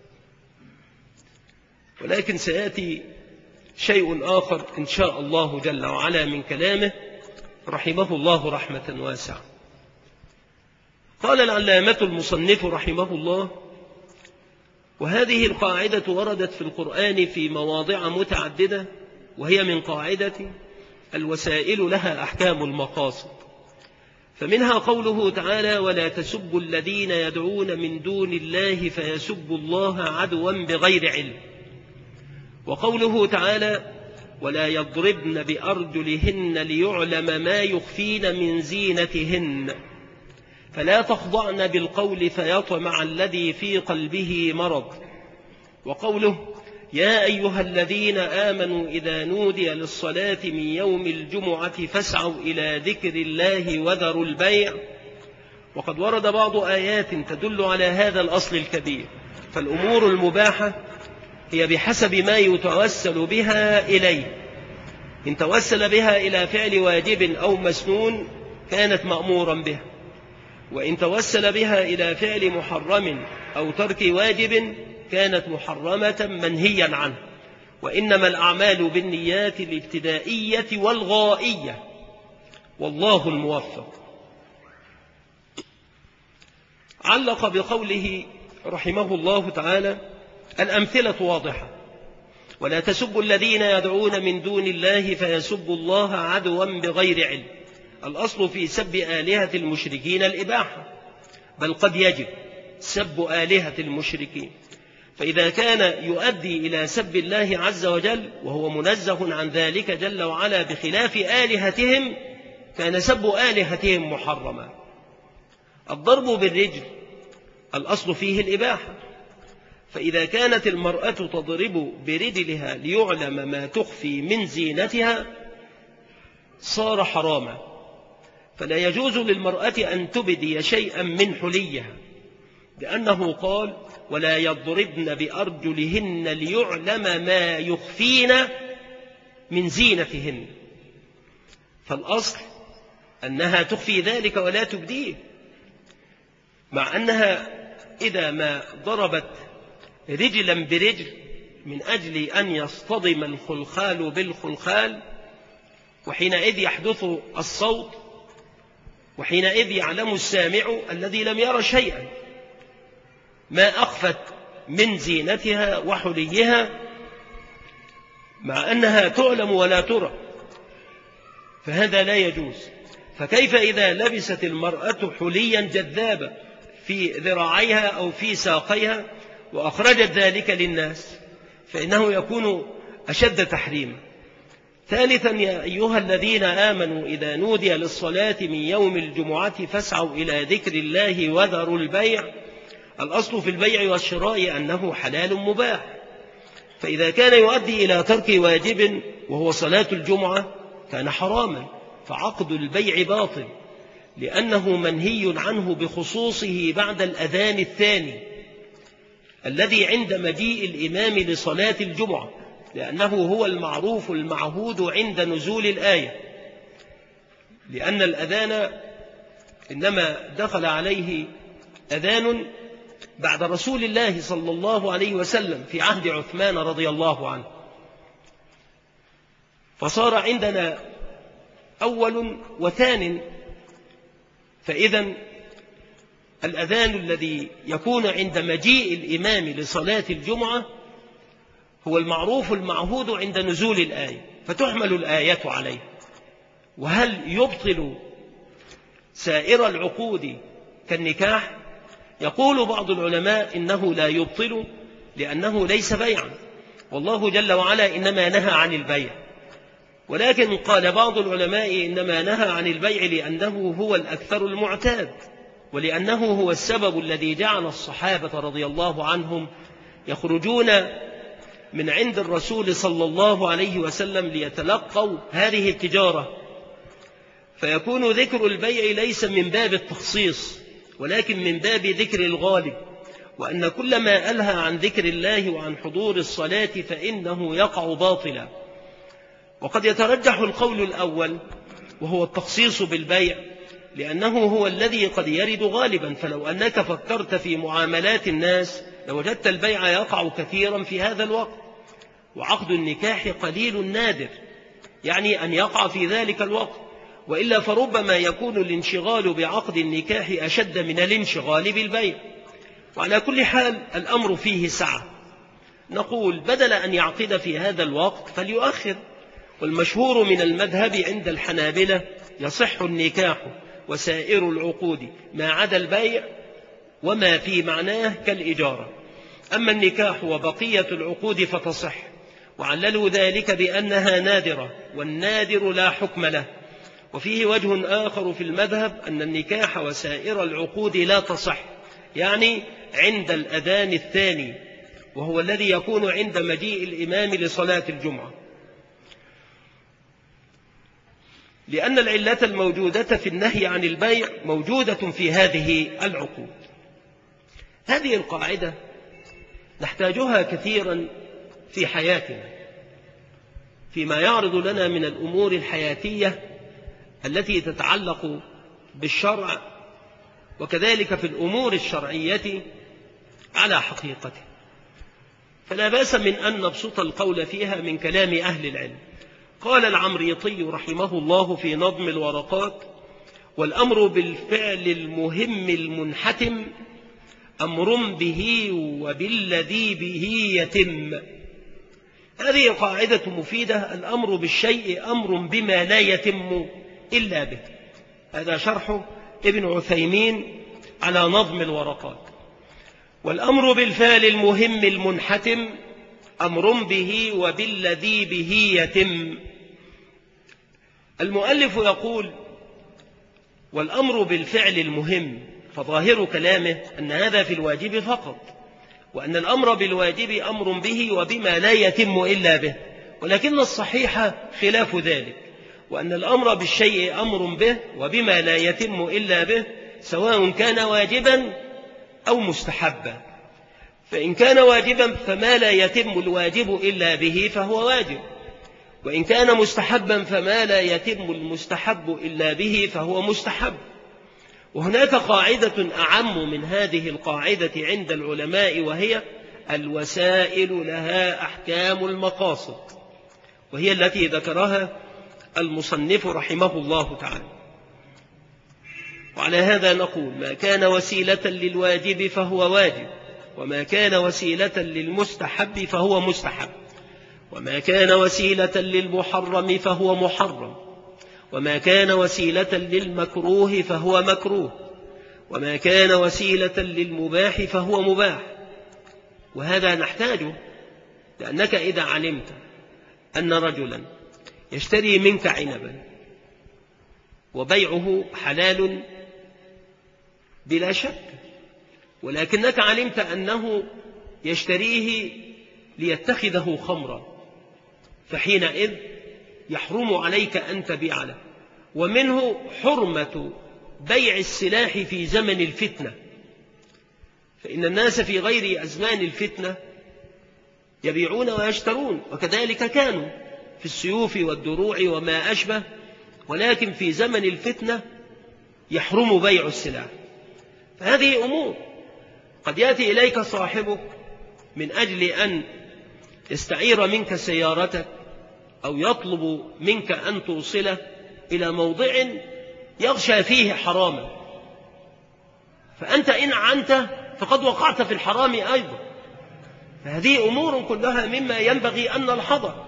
ولكن سيأتي شيء آخر إن شاء الله جل وعلا من كلامه رحمه الله رحمة واسعة. قال العلامة المصنف رحمه الله: وهذه القاعدة وردت في القرآن في مواضع متعددة، وهي من قاعدة الوسائل لها أحكام المقاصد، فمنها قوله تعالى: ولا تسبوا الذين يدعون من دون الله فيسبوا الله عدوا بغير علم، وقوله تعالى: ولا يضربن بأرجلهن ليعلم ما يخفين من زينتهن فلا تخضعن بالقول فيطمع الذي في قلبه مرض، وقوله: يا أيها الذين آمنوا إذا نودي للصلاة من يوم الجمعة فاسعوا إلى ذكر الله وذروا البيع. وقد ورد بعض آيات تدل على هذا الأصل الكبير، فالأمور المباحة هي بحسب ما يتوسل بها إليه، إن توسل بها إلى فعل واجب أو مسنون كانت مأمورا بها، وإن توسل بها إلى فعل محرم أو ترك واجب كانت محرمة منهيا عنه. وإنما الأعمال بالنيات الابتدائية والغائية، والله الموفق. علق بقوله رحمه الله تعالى: الأمثلة واضحة. ولا تسبوا الذين يدعون من دون الله فيسبوا الله عدوا بغير علم. الأصل في سب آلهة المشركين الإباحة، بل قد يجب سب آلهة المشركين، فإذا كان يؤدي إلى سب الله عز وجل وهو منزه عن ذلك جل وعلا بخلاف آلهتهم كان سب آلهتهم محرما. الضرب بالرجل الأصل فيه الإباحة، فإذا كانت المرأة تضرب برجلها ليعلم ما تخفي من زينتها صار حراما، فلا يجوز للمرأة أن تبدي شيئا من حليها، لأنه قال: ولا يضربن بأرجلهن ليعلم ما يخفين من زينتهن، فالأصل أنها تخفي ذلك ولا تبديه، مع أنها إذا ما ضربت رجلا برجل من أجل أن يصطدم الخلخال بالخلخال، وحينئذ يحدث الصوت، وحينئذ يعلم السامع الذي لم يرى شيئا ما أخفت من زينتها وحليها، مع أنها تعلم ولا ترى، فهذا لا يجوز. فكيف إذا لبست المرأة حليا جذابا في ذراعيها أو في ساقيها وأخرجت ذلك للناس، فإنه يكون أشد تحريما. ثالثا: يا أيها الذين آمنوا إذا نودي للصلاة من يوم الجمعة فاسعوا إلى ذكر الله وذروا البيع. الأصل في البيع والشراء أنه حلال مباح، فإذا كان يؤدي إلى ترك واجب وهو صلاة الجمعة كان حراما، فعقد البيع باطل، لأنه منهي عنه بخصوصه بعد الأذان الثاني الذي عند مجيء الإمام لصلاة الجمعة، لأنه هو المعروف المعهود عند نزول الآية، لأن الأذان إنما دخل عليه أذان بعد رسول الله صلى الله عليه وسلم في عهد عثمان رضي الله عنه، فصار عندنا أول وثان. فإذا الأذان الذي يكون عند مجيء الإمام لصلاة الجمعة هو المعروف المعهود عند نزول الآية، فتحمل الآية عليه. وهل يبطل سائر العقود كالنكاح؟ يقول بعض العلماء إنه لا يبطل لأنه ليس بيعا، والله جل وعلا إنما نهى عن البيع. ولكن قال بعض العلماء إنما نهى عن البيع لأنه هو الأكثر المعتاد، ولأنه هو السبب الذي جعل الصحابة رضي الله عنهم يخرجون من عند الرسول صلى الله عليه وسلم ليتلقوا هذه التجارة، فيكون ذكر البيع ليس من باب التخصيص ولكن من باب ذكر الغالب، وأن كل ما ألهى عن ذكر الله وعن حضور الصلاة فإنه يقع باطلا. وقد يترجح القول الأول وهو التخصيص بالبيع، لأنه هو الذي قد يرد غالبا، فلو أنك فكرت في معاملات الناس لوجدت البيع يقع كثيرا في هذا الوقت، وعقد النكاح قليل نادر، يعني أن يقع في ذلك الوقت، وإلا فربما يكون الانشغال بعقد النكاح أشد من الانشغال بالبيع. وعلى كل حال الأمر فيه سعة، نقول بدل أن يعقد في هذا الوقت فليؤخر. والمشهور من المذهب عند الحنابلة يصح النكاح وسائر العقود ما عدا البيع وما في معناه كالإجارة، أما النكاح وبقية العقود فتصح، وعللوا ذلك بأنها نادرة، والنادر لا حكم له. وفيه وجه آخر في المذهب أن النكاح وسائر العقود لا تصح، يعني عند الأذان الثاني، وهو الذي يكون عند مجيء الإمام لصلاة الجمعة، لأن العلة الموجودة في النهي عن البيع موجودة في هذه العقود. هذه القاعدة نحتاجها كثيرا في حياتنا، فيما يعرض لنا من الأمور الحياتية التي تتعلق بالشرع، وكذلك في الأمور الشرعية على حقيقته، فلا بأس من أن نبسط القول فيها من كلام أهل العلم. قال العمريطي رحمه الله في نظم الورقات: والأمر بالفعل المهم المنحتم أمر به وبالذي به يتم. هذه قاعدة مفيدة، الأمر بالشيء أمر بما لا يتم إلا به. هذا شرح ابن عثيمين على نظم الورقات. والأمر بالفعل المهم المنحتم أمر به وبالذي به يتم. المؤلف يقول: والأمر بالفعل المهم، فظاهر كلامه أن هذا في الواجب فقط، وأن الأمر بالواجب أمر به وبما لا يتم إلا به، ولكن الصحيح خلاف ذلك، وأن الأمر بالشيء أمر به وبما لا يتم إلا به، سواء كان واجبا أو مستحبا. فإن كان واجبا فما لا يتم الواجب إلا به فهو واجب، وإن كان مستحبا فما لا يتم المستحب إلا به فهو مستحب. وهناك قاعدة أعم من هذه القاعدة عند العلماء، وهي الوسائل لها أحكام المقاصد، وهي التي ذكرها المصنف رحمه الله تعالى. وعلى هذا نقول: ما كان وسيلة للواجب فهو واجب، وما كان وسيلة للمستحب فهو مستحب، وما كان وسيلة للمحرم فهو محرم، وما كان وسيلة للمكروه فهو مكروه، وما كان وسيلة للمباح فهو مباح. وهذا نحتاجه، لأنك إذا علمت أن رجلا يشتري منك عنبا وبيعه حلال بلا شك، ولكنك علمت أنه يشتريه ليتخذه خمرا، فحينئذ يحرم عليك أن تبيع له. ومنه حرمة بيع السلاح في زمن الفتنة، فإن الناس في غير أزمان الفتنة يبيعون ويشترون، وكذلك كانوا في السيوف والدروع وما أشبه، ولكن في زمن الفتنة يحرم بيع السلاح. فهذه أمور قد يأتي إليك صاحبك من أجل أن يستعير منك سيارتك أو يطلب منك أن توصله إلى موضع يغشى فيه حراما، فأنت إن عنت فقد وقعت في الحرام أيضا. فهذه أمور كلها مما ينبغي أن نلحظها.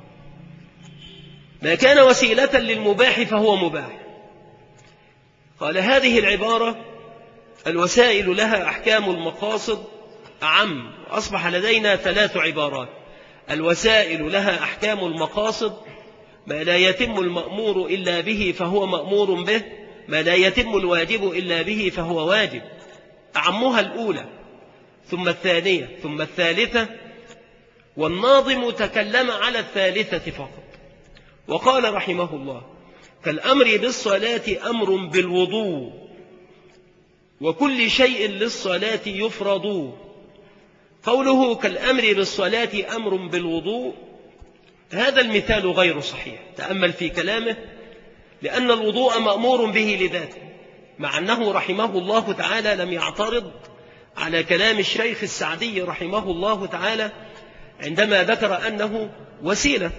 ما كان وسيلة للمباح فهو مباح. قال هذه العبارة الوسائل لها أحكام المقاصد أعم، وأصبح لدينا 3 عبارات. الوسائل لها أحكام المقاصد: ما لا يتم المأمور إلا به فهو مأمور به، ما لا يتم الواجب إلا به فهو واجب. أعمها الأولى ثم الثانية ثم الثالثة، والناظم تكلم على الثالثة فقط. وقال رحمه الله: كالأمر بالصلاة أمر بالوضوء، وكل شيء للصلاة يفرض. قوله كالأمر بالصلاة أمر بالوضوء، هذا المثال غير صحيح. تأمل في كلامه، لأن الوضوء مأمور به لذاته، مع أنه رحمه الله تعالى لم يعترض على كلام الشيخ السعدي رحمه الله تعالى عندما ذكر أنه وسيلة.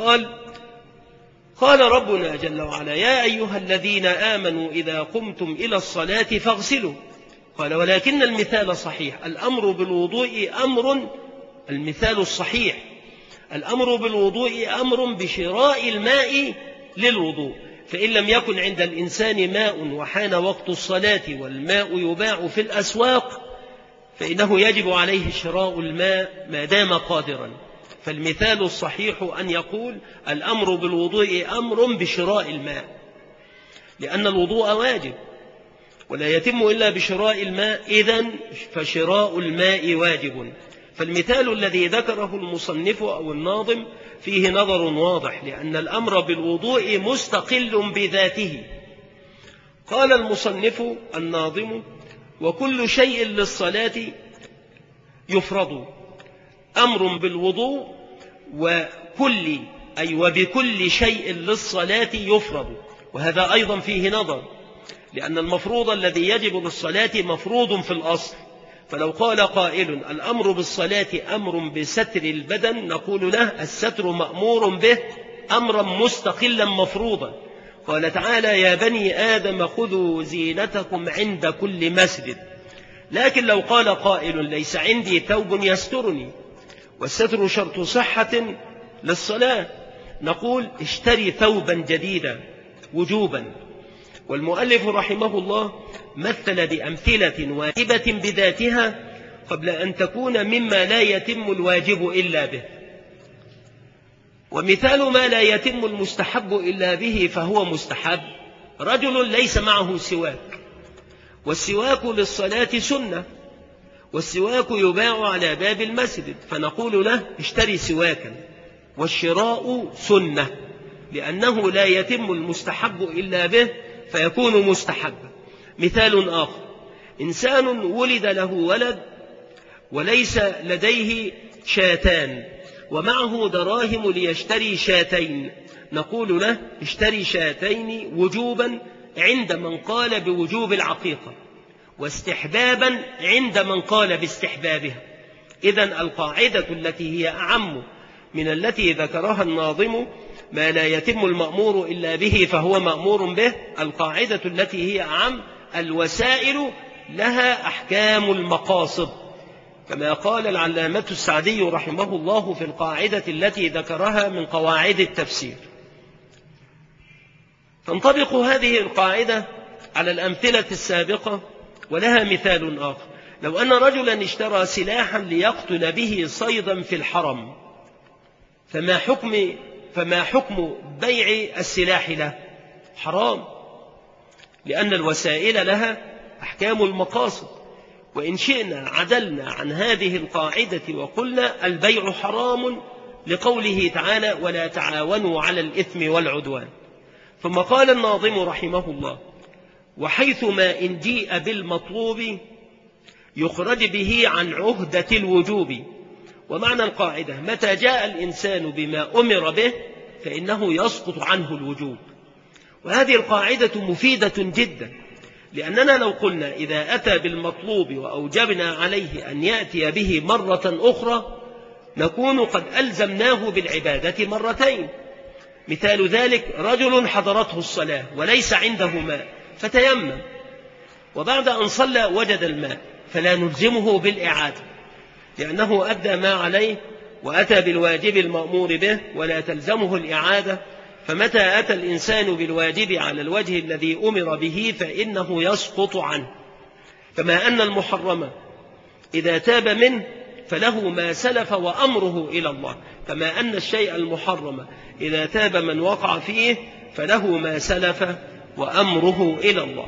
قال ربنا جل وعلا: يا أيها الذين آمنوا إذا قمتم إلى الصلاة فاغسلوا. قال: ولكن المثال صحيح. الأمر بالوضوء أمر، المثال الصحيح الأمر بالوضوء أمر بشراء الماء للوضوء، فإن لم يكن عند الإنسان ماء وحان وقت الصلاة والماء يباع في الأسواق فإنه يجب عليه شراء الماء ما دام قادرا. فالمثال الصحيح أن يقول الأمر بالوضوء أمر بشراء الماء، لأن الوضوء واجب ولا يتم إلا بشراء الماء، إذن فشراء الماء واجب. فالمثال الذي ذكره المصنف أو الناظم فيه نظر واضح، لأن الأمر بالوضوء مستقل بذاته. قال المصنف الناظم: وكل شيء للصلاة يفرض. أمر بالوضوء وكل وبكل شيء للصلاة يفرض. وهذا أيضا فيه نظر، لأن المفروض الذي يجب للصلاة مفروض في الأصل. فلو قال قائل الأمر بالصلاة أمر بستر البدن، نقول له الستر مأمور به أمرا مستقلا مفروضا. قال تعالى: يا بني آدم خذوا زينتكم عند كل مسجد. لكن لو قال قائل ليس عندي ثوب يسترني والستر شرط صحة للصلاة، نقول اشتري ثوبا جديدا وجوبا. والمؤلف رحمه الله مثل بأمثلة واجبة بذاتها قبل أن تكون مما لا يتم الواجب إلا به. ومثال ما لا يتم المستحب إلا به فهو مستحب: رجل ليس معه سواك، والسواك للصلاة سنة، والسواك يباع على باب المسجد، فنقول له اشتري سواكا، والشراء سنة، لأنه لا يتم المستحب إلا به فيكون مستحبا. مثال آخر: إنسان ولد له ولد وليس لديه شاتان ومعه دراهم ليشتري شاتين، نقول له اشتري شاتين وجوبا عند من قال بوجوب العقيقة، واستحبابا عند من قال باستحبابها. إذن القاعدة التي هي أعم من التي ذكرها الناظم: ما لا يتم المأمور إلا به فهو مأمور به. القاعدة التي هي أعم: الوسائل لها أحكام المقاصد، كما قال العلامة السعدي رحمه الله في القاعدة التي ذكرها من قواعد التفسير. تنطبق هذه القاعدة على الأمثلة السابقة، ولها مثال آخر: لو أن رجلا اشترى سلاحا ليقتل به صيدا في الحرم، فما حكم بيع السلاح له؟ حرام، لأن الوسائل لها أحكام المقاصد، وإن شئنا عدلنا عن هذه القاعدة وقلنا البيع حرام لقوله تعالى ولا تعاونوا على الإثم والعدوان. ثم قال الناظم رحمه الله وحيثما إن جيء بالمطلوب يخرج به عن عهدة الوجوب. ومعنى القاعدة متى جاء الإنسان بما أمر به فإنه يسقط عنه الوجوب. وهذه القاعدة مفيدة جدا، لأننا لو قلنا إذا أتى بالمطلوب وأوجبنا عليه أن يأتي به مرة أخرى نكون قد ألزمناه بالعبادة مرتين. مثال ذلك رجل حضرته الصلاة وليس عنده ماء فتيمم، وبعد أن صلى وجد الماء، فلا نلزمه بالإعادة لأنه أدى ما عليه وأتى بالواجب المأمور به ولا تلزمه الإعادة. فمتى أتى الإنسان بالواجب على الوجه الذي أمر به فإنه يسقط عنه. كما أن المحرم إذا تاب منه فله ما سلف وأمره إلى الله، كما أن الشيء المحرم إذا تاب من وقع فيه فله ما سلف وأمره إلى الله.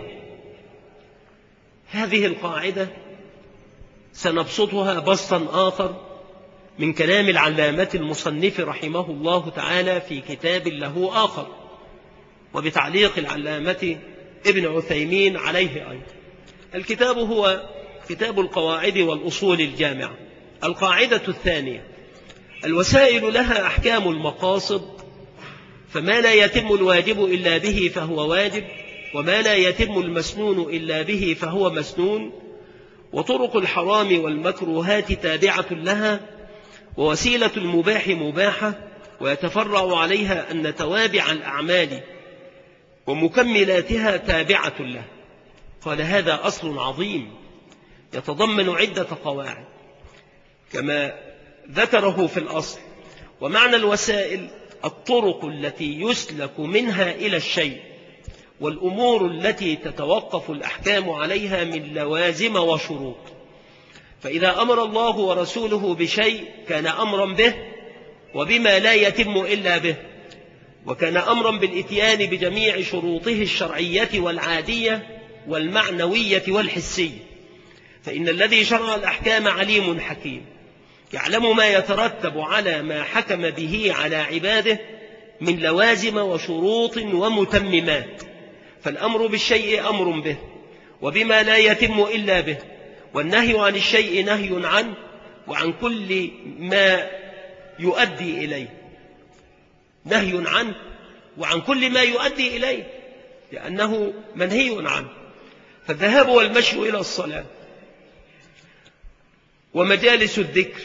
هذه القاعدة سنبسطها بسطا آخر من كلام العلامة المصنف رحمه الله تعالى في كتاب له آخر، وبتعليق العلامة ابن عثيمين عليه أيضا. الكتاب هو كتاب القواعد والأصول الجامعة. القاعدة الثانية الوسائل لها أحكام المقاصد، فما لا يتم الواجب إلا به فهو واجب، وما لا يتم المسنون إلا به فهو مسنون. وطرق الحرام والمكروهات تابعة لها، ووسيلة المباح مباحة، ويتفرع عليها أن توابع الأعمال ومكملاتها تابعة له. قال هذا أصل عظيم يتضمن عدة قواعد كما ذكره في الأصل. ومعنى الوسائل الطرق التي يسلك منها إلى الشيء، والأمور التي تتوقف الأحكام عليها من لوازم وشروط. فإذا أمر الله ورسوله بشيء كان أمرا به وبما لا يتم إلا به، وكان أمرا بالإتيان بجميع شروطه الشرعية والعادية والمعنوية والحسية. فإن الذي شرع الأحكام عليم حكيم يعلم ما يترتب على ما حكم به على عباده من لوازم وشروط ومتممات. فالأمر بالشيء أمر به وبما لا يتم إلا به، والنهي عن الشيء نهي عنه وعن كل ما يؤدي إليه، نهي عنه وعن كل ما يؤدي إليه لأنه منهي عنه. فالذهاب والمشي إلى الصلاة ومجالس الذكر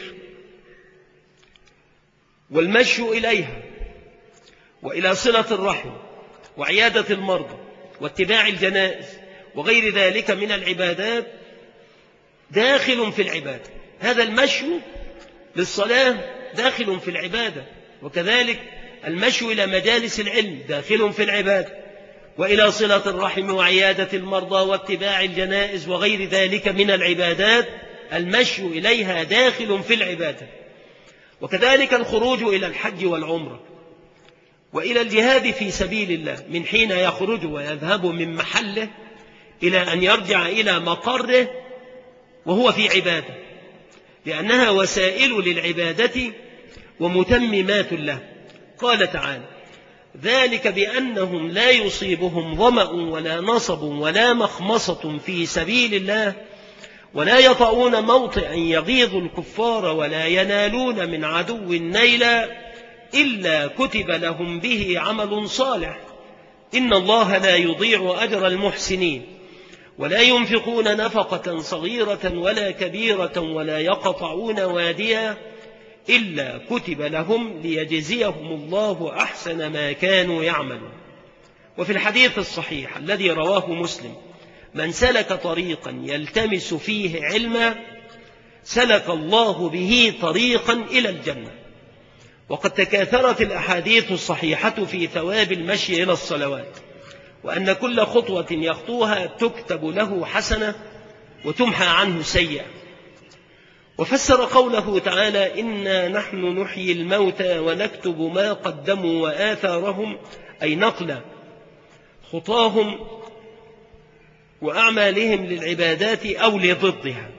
والمشي إليها وإلى صلة الرحم وعيادة المرضى واتباع الجنائز وغير ذلك من العبادات داخل في العبادة. هذا المشي للصلاة داخل في العبادة، وكذلك المشي إلى مجالس العلم داخل في العبادة، وإلى صلة الرحم وعيادة المرضى واتباع الجنائز وغير ذلك من العبادات المشي إليها داخل في العبادة. وكذلك الخروج إلى الحج والعمرة وإلى الجهاد في سبيل الله من حين يخرج ويذهب من محله إلى أن يرجع إلى مقره وهو في عبادة، لأنها وسائل للعبادة ومتممات له. قال تعالى ذلك بأنهم لا يصيبهم ظمأ ولا نصب ولا مخمصة في سبيل الله ولا يطؤون موطئا يغيظ الكفار ولا ينالون من عدو نيلا إلا كتب لهم به عمل صالح إن الله لا يضيع أجر المحسنين ولا ينفقون نفقة صغيرة ولا كبيرة ولا يقطعون واديا إلا كتب لهم ليجزيهم الله أحسن ما كانوا يعملون. وفي الحديث الصحيح الذي رواه مسلم من سلك طريقا يلتمس فيه علما سلك الله به طريقا إلى الجنة. وقد تكاثرت الأحاديث الصحيحة في ثواب المشي إلى الصلوات، وأن كل خطوة يخطوها تكتب له حسنة وتمحى عنه سيئة. وفسر قوله تعالى إنا نحن نحيي الموتى ونكتب ما قدموا وآثارهم أي نقل خطاهم وأعمالهم للعبادات أو لضدها.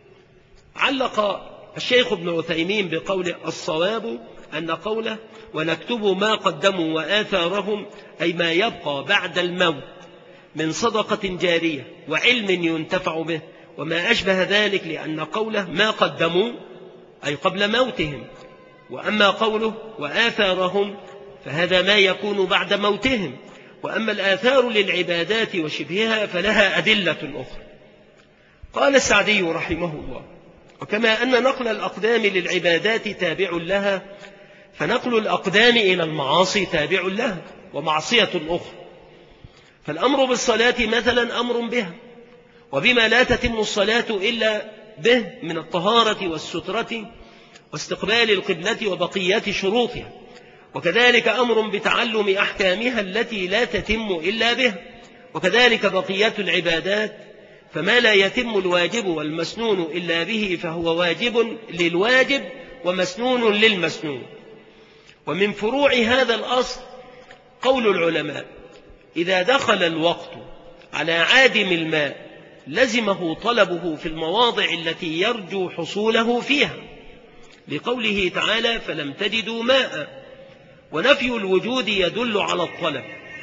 علق الشيخ ابن عثيمين بقول الصواب أن قوله ونكتب ما قدموا وآثارهم أي ما يبقى بعد الموت من صدقة جارية وعلم ينتفع به وما أشبه ذلك، لأن قوله ما قدموا أي قبل موتهم، وأما قوله وآثارهم فهذا ما يكون بعد موتهم، وأما الآثار للعبادات وشبهها فلها أدلة أخرى. قال السعدي رحمه الله: وكما أن نقل الأقدام للعبادات تابع لها، فنقل الأقدام إلى المعاصي تابع لها ومعصية أخرى. فالأمر بالصلاة مثلا أمر بها، وبما لا تتم الصلاة إلا به من الطهارة والسترة واستقبال القبلة وبقية شروطها، وكذلك أمر بتعلم أحكامها التي لا تتم إلا به، وكذلك بقية العبادات. فما لا يتم الواجب والمسنون إلا به فهو واجب للواجب ومسنون للمسنون. ومن فروع هذا الأصل قول العلماء: إذا دخل الوقت على عادم الماء لزمه طلبه في المواضع التي يرجو حصوله فيها، لقوله تعالى: فلم تجدوا ماء. ونفي الوجود يدل على الطلب،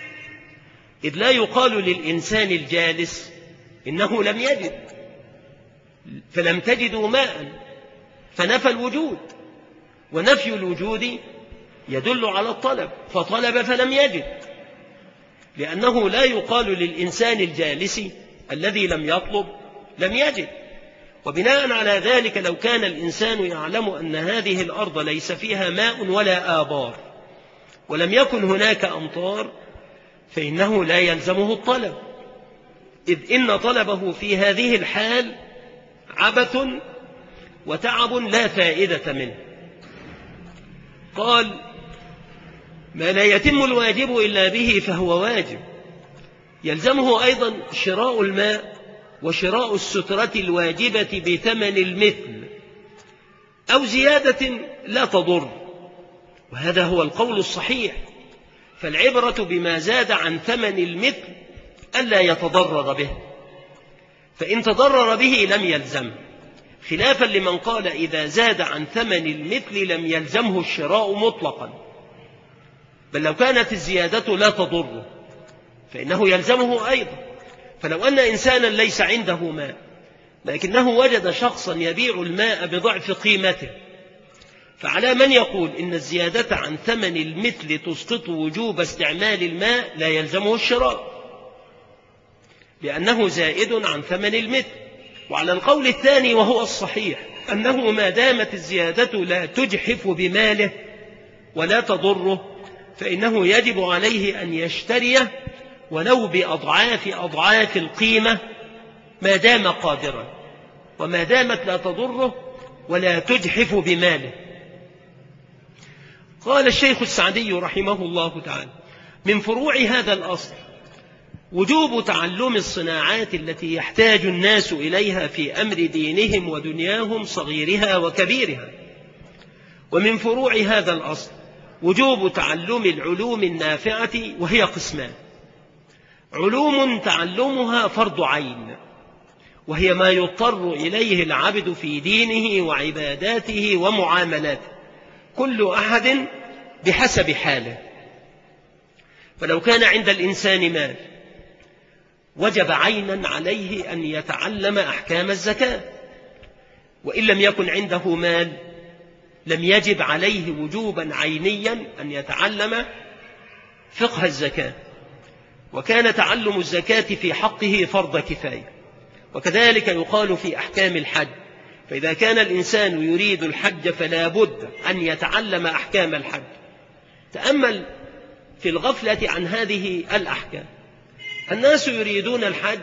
إذ لا يقال للإنسان الجالس إنه لم يجد، فلم تجدوا ماء فنفى الوجود، ونفي الوجود يدل على الطلب، فطلب فلم يجد، لأنه لا يقال للإنسان الجالس الذي لم يطلب لم يجد. وبناء على ذلك لو كان الإنسان يعلم أن هذه الأرض ليس فيها ماء ولا آبار ولم يكن هناك أمطار فإنه لا يلزمه الطلب، إذ إن طلبه في هذه الحال عبث وتعب لا فائدة منه. قال: ما لا يتم الواجب إلا به فهو واجب، يلزمه أيضا شراء الماء وشراء السترة الواجبة بثمن المثل أو زيادة لا تضر، وهذا هو القول الصحيح. فالعبرة بما زاد عن ثمن المثل ألا يتضرر به، فإن تضرر به لم يلزم، خلافا لمن قال إذا زاد عن ثمن المثل لم يلزمه الشراء مطلقا، بل لو كانت الزيادة لا تضره فإنه يلزمه أيضا. فلو أن إنسانا ليس عنده ماء لكنه وجد شخصا يبيع الماء بضعف قيمته، فعلى من يقول إن الزيادة عن ثمن المثل تسقط وجوب استعمال الماء لا يلزمه الشراء، لأنه زائد عن ثمن المثل. وعلى القول الثاني وهو الصحيح أنه ما دامت الزيادة لا تجحف بماله ولا تضره فإنه يجب عليه أن يشتريه ولو بأضعاف القيمة ما دام قادرا، وما دامت لا تضره ولا تجحف بماله. قال الشيخ السعدي رحمه الله تعالى: من فروع هذا الأصل وجوب تعلم الصناعات التي يحتاج الناس إليها في أمر دينهم ودنياهم صغيرها وكبيرها. ومن فروع هذا الأصل وجوب تعلم العلوم النافعة، وهي قسمان: علوم تعلمها فرض عين، وهي ما يضطر إليه العبد في دينه وعباداته ومعاملاته، كل أحد بحسب حاله. فلو كان عند الإنسان مال وجب عينا عليه أن يتعلم أحكام الزكاة، وإن لم يكن عنده مال لم يجب عليه وجوبا عينيا أن يتعلم فقه الزكاة، وكان تعلم الزكاة في حقه فرض كفاية. وكذلك يقال في أحكام الحج، فإذا كان الإنسان يريد الحج فلا بد أن يتعلم أحكام الحج. تأمل في الغفلة عن هذه الأحكام. الناس يريدون الحج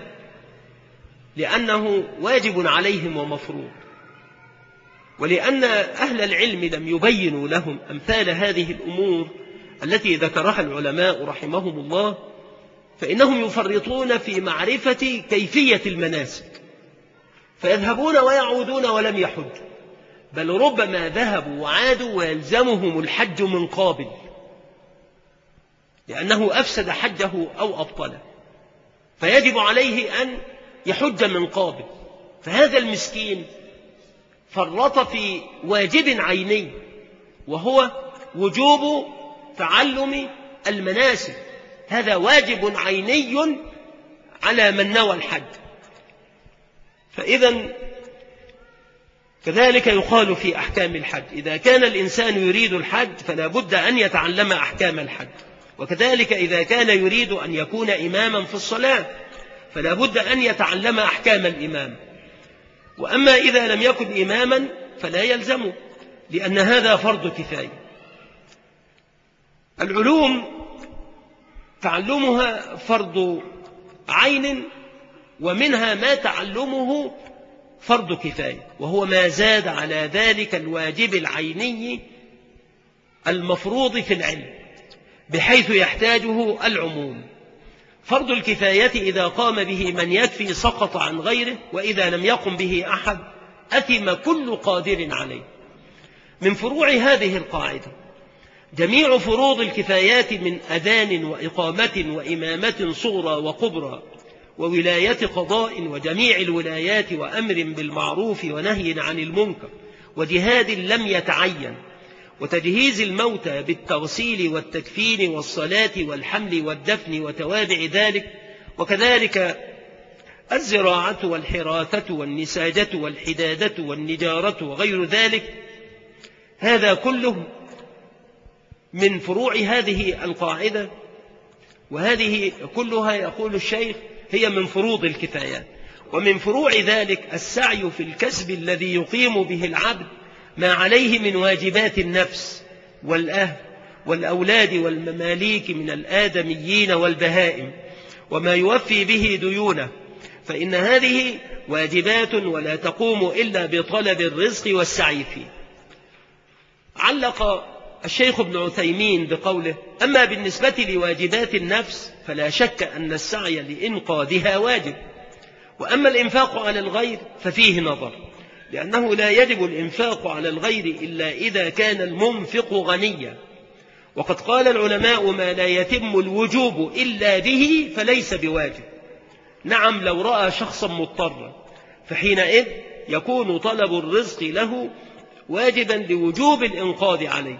لأنه واجب عليهم ومفروض، ولأن أهل العلم لم يبينوا لهم أمثال هذه الأمور التي ذكرها العلماء رحمهم الله، فإنهم يفرطون في معرفة كيفية المناسك، فيذهبون ويعودون ولم يحجوا، بل ربما ذهبوا وعادوا ويلزمهم الحج من قابل لأنه أفسد حجه أو أبطله، فيجب عليه أن يحج من قابل، فهذا المسكين فرط في واجب عيني، وهو وجوب تعلم المناسك. هذا واجب عيني على من نوى الحج. فإذا كذلك يقال في أحكام الحج، إذا كان الإنسان يريد الحج فلا بد أن يتعلم أحكام الحج، وكذلك إذا كان يريد أن يكون إماما في الصلاة فلا بد أن يتعلم أحكام الإمام. وأما إذا لم يكن إماما فلا يلزمه، لأن هذا فرض كفاية. العلوم تعلمها فرض عين، ومنها ما تعلمه فرض كفاية، وهو ما زاد على ذلك الواجب العيني المفروض في العلم بحيث يحتاجه العموم. فرض الكفاية إذا قام به من يكفي سقط عن غيره، وإذا لم يقم به أحد أثم كل قادر عليه. من فروع هذه القاعدة جميع فروض الكفايات من أذان وإقامة وإمامة صغرى وكبرى وولاية قضاء وجميع الولايات وأمر بالمعروف ونهي عن المنكر وجهاد لم يتعين وتجهيز الموتى بالتغسيل والتكفين والصلاة والحمل والدفن وتوابع ذلك، وكذلك الزراعة والحراثة والنساجة والحدادة والنجارة وغير ذلك. هذا كله من فروع هذه القاعدة، وهذه كلها يقول الشيخ هي من فروض الكفايات. ومن فروع ذلك السعي في الكسب الذي يقيم به العبد ما عليه من واجبات النفس والأهل والأولاد والمماليك من الآدميين والبهائم، وما يوفي به ديونه، فإن هذه واجبات ولا تقوم إلا بطلب الرزق والسعي فيه. علق الشيخ ابن عثيمين بقوله: أما بالنسبة لواجبات النفس فلا شك أن السعي لإنقاذها واجب، وأما الإنفاق على الغير ففيه نظر، لأنه لا يجب الإنفاق على الغير إلا إذا كان المنفق غنيا، وقد قال العلماء: ما لا يتم الوجوب إلا به فليس بواجب. نعم، لو رأى شخصا مضطرا فحينئذ يكون طلب الرزق له واجبا لوجوب الإنقاذ عليه.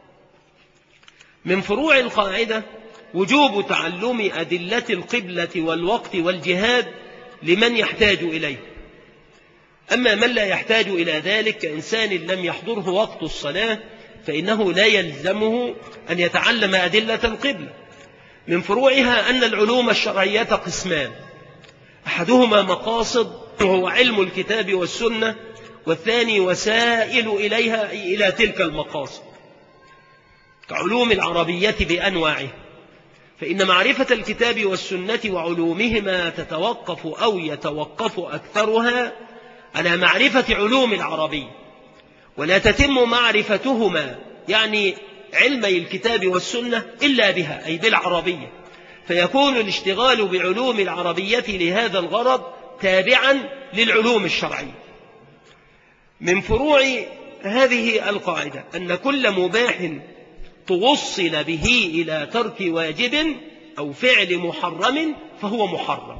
من فروع القاعدة وجوب تعلم أدلة القبلة والوقت والجهاد لمن يحتاج إليه. أما من لا يحتاج إلى ذلك كإنسان لم يحضره وقت الصلاة فإنه لا يلزمه أن يتعلم أدلة القبلة. من فروعها أن العلوم الشرعية قسمان: أحدهما مقاصد وهو علم الكتاب والسنة، والثاني وسائل إليها إلى تلك المقاصد، كعلوم العربية بأنواعها، فإن معرفة الكتاب والسنة وعلومهما تتوقف أو يتوقف أكثرها على معرفة علوم العربية، ولا تتم معرفتهما يعني علمي الكتاب والسنة إلا بها أي بالعربية، فيكون الاشتغال بعلوم العربية لهذا الغرض تابعا للعلوم الشرعية. من فروع هذه القاعدة أن كل مباح توصل به إلى ترك واجب أو فعل محرم فهو محرم.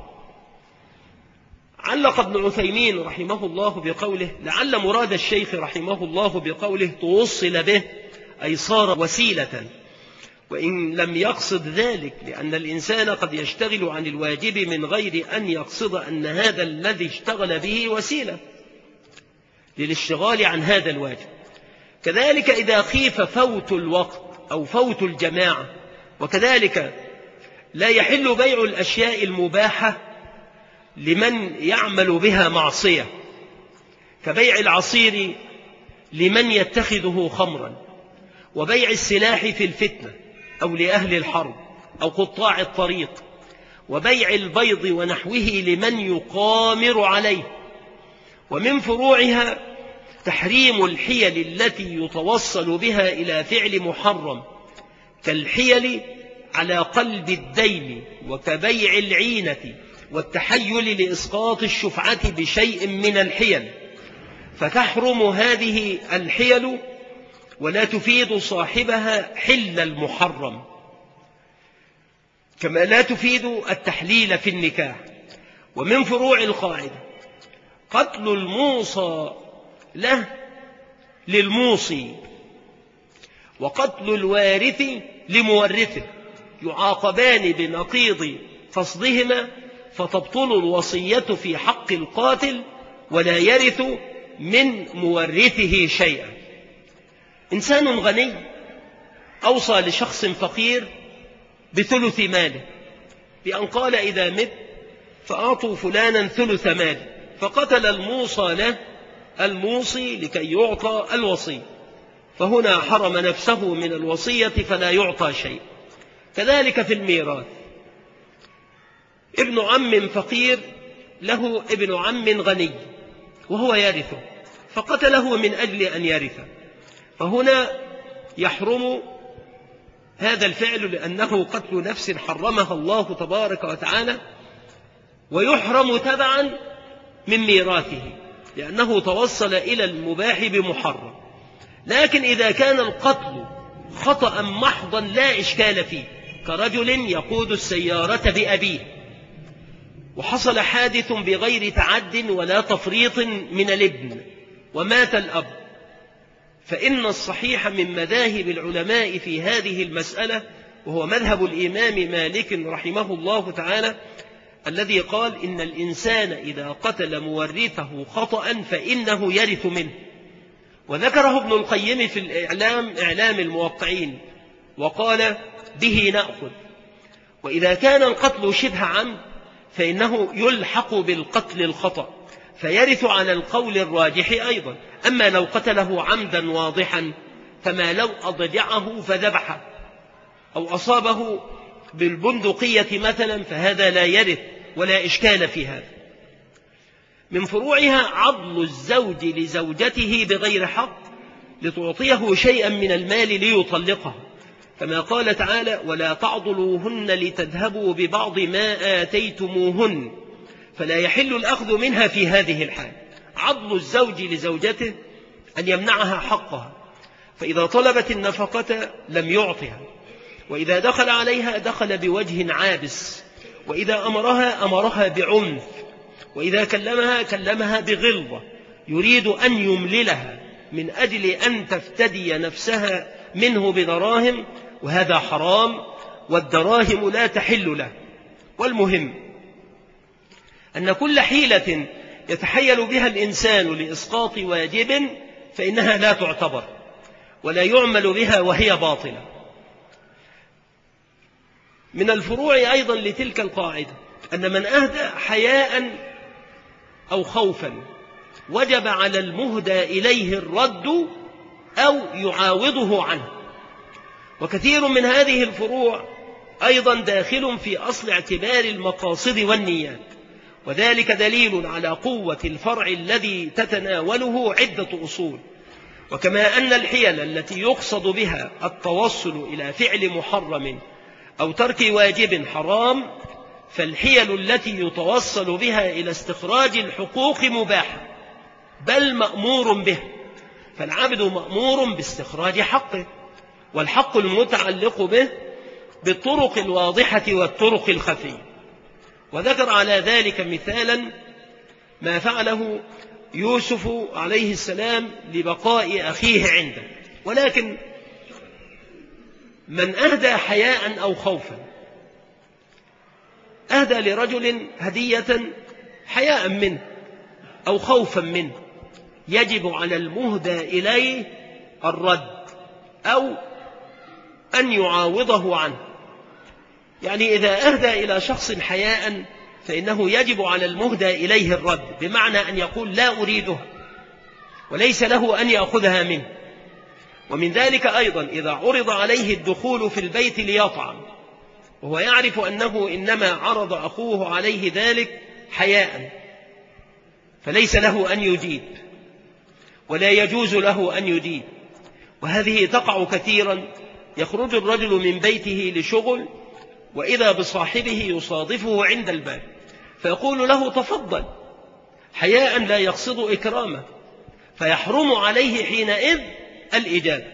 علق ابن عثيمين رحمه الله بقوله: لعل مراد الشيخ رحمه الله بقوله توصل به أي صار وسيلة، وإن لم يقصد ذلك، لأن الإنسان قد يشتغل عن الواجب من غير أن يقصد أن هذا الذي اشتغل به وسيلة للاشتغال عن هذا الواجب. كذلك إذا خيف فوت الوقت أو فوت الجماعة، وكذلك لا يحل بيع الأشياء المباحة لمن يعمل بها معصية، كبيع العصير لمن يتخذه خمرا، وبيع السلاح في الفتنة أو لأهل الحرب أو قطاع الطريق، وبيع البيض ونحوه لمن يقامر عليه. ومن فروعها تحريم الحيل التي يتوصل بها إلى فعل محرم، كالحيل على قلب الدين، وكبيع العينة، والتحيل لإسقاط الشفعة بشيء من الحيل، فتحرم هذه الحيل ولا تفيد صاحبها حل المحرم، كما لا تفيد التحليل في النكاح. ومن فروع القاعدة قتل الموصى له للموصي، وقتل الوارث لمورثه، يعاقبان بنقيض فصلهما، فتبطل الوصية في حق القاتل ولا يرث من مورثه شيئا. إنسان غني أوصى لشخص فقير بثلث ماله، بأن قال إذا مت فأعطوا فلانا ثلث ماله، فقتل الموصى له الموصي لكي يعطى الوصي، فهنا حرم نفسه من الوصية فلا يعطى شيء. كذلك في الميراث، ابن عم فقير له ابن عم غني وهو يرثه، فقتله من أجل أن يرثه، فهنا يحرم هذا الفعل لأنه قتل نفس حرمها الله تبارك وتعالى، ويحرم تبعا من ميراثه لأنه توصل إلى المباح بمحرم. لكن إذا كان القتل خطأ محضا لا إشكال فيه، كرجل يقود السيارة بأبيه وحصل حادث بغير تعد ولا تفريط من الابن ومات الأب، فإن الصحيح من مذاهب العلماء في هذه المسألة، وهو مذهب الإمام مالك رحمه الله تعالى، الذي قال إن الإنسان إذا قتل مورثه خطأ فإنه يرث منه. وذكره ابن القيم في إعلام الموقعين وقال به نأخذ. وإذا كان القتل شبه عمد فإنه يلحق بالقتل الخطأ فيرث على القول الراجح أيضا. أما لو قتله عمدا واضحا فما لو أضجعه فذبحه أو أصابه بالبندقية مثلا فهذا لا يرث ولا إشكال في هذا. من فروعها عضل الزوج لزوجته بغير حق لتعطيه شيئا من المال ليطلقها، كما قال تعالى ولا تعضلوهن لتذهبوا ببعض ما آتيتموهن، فلا يحل الأخذ منها في هذه الحال. عضل الزوج لزوجته أن يمنعها حقها، فإذا طلبت النفقة لم يعطها، وإذا دخل عليها دخل بوجه عابس، وإذا أمرها بعنف، وإذا كلمها بغلظة، يريد أن يمللها من أجل أن تفتدي نفسها منه بدراهم، وهذا حرام والدراهم لا تحل له. والمهم أن كل حيلة يتحيل بها الإنسان لإسقاط واجب فإنها لا تعتبر ولا يعمل بها وهي باطلة. من الفروع أيضا لتلك القاعدة أن من أهدى حياء أو خوفا وجب على المهدى إليه الرد أو يعاوضه عنه. وكثير من هذه الفروع أيضا داخل في أصل اعتبار المقاصد والنيات، وذلك دليل على قوة الفرع الذي تتناوله عدة أصول. وكما أن الحيل التي يقصد بها التوصل إلى فعل محرم أو ترك واجب حرام، فالحيل التي يتوصل بها إلى استخراج الحقوق مباحة بل مأمور به، فالعبد مأمور باستخراج حقه، والحق المتعلق به بالطرق الواضحة والطرق الخفية. وذكر على ذلك مثالا ما فعله يوسف عليه السلام لبقاء أخيه عنده. ولكن من أهدى حياء أو خوفا، أهدى لرجل هدية حياء منه أو خوفا منه، يجب على المهدى إليه الرد أو أن يعاوضه عنه. يعني إذا أهدى إلى شخص حياء فإنه يجب على المهدى إليه الرد، بمعنى أن يقول لا أريدها وليس له أن يأخذها منه. ومن ذلك أيضا إذا عرض عليه الدخول في البيت ليطعم وهو يعرف أنه إنما عرض أخوه عليه ذلك حياء، فليس له أن يجيب ولا يجوز له أن يجيب. وهذه تقع كثيرا، يخرج الرجل من بيته لشغل وإذا بصاحبه يصادفه عند الباب فيقول له تفضل، حياء لا يقصد إكرامه، فيحرم عليه حينئذ الإجابة،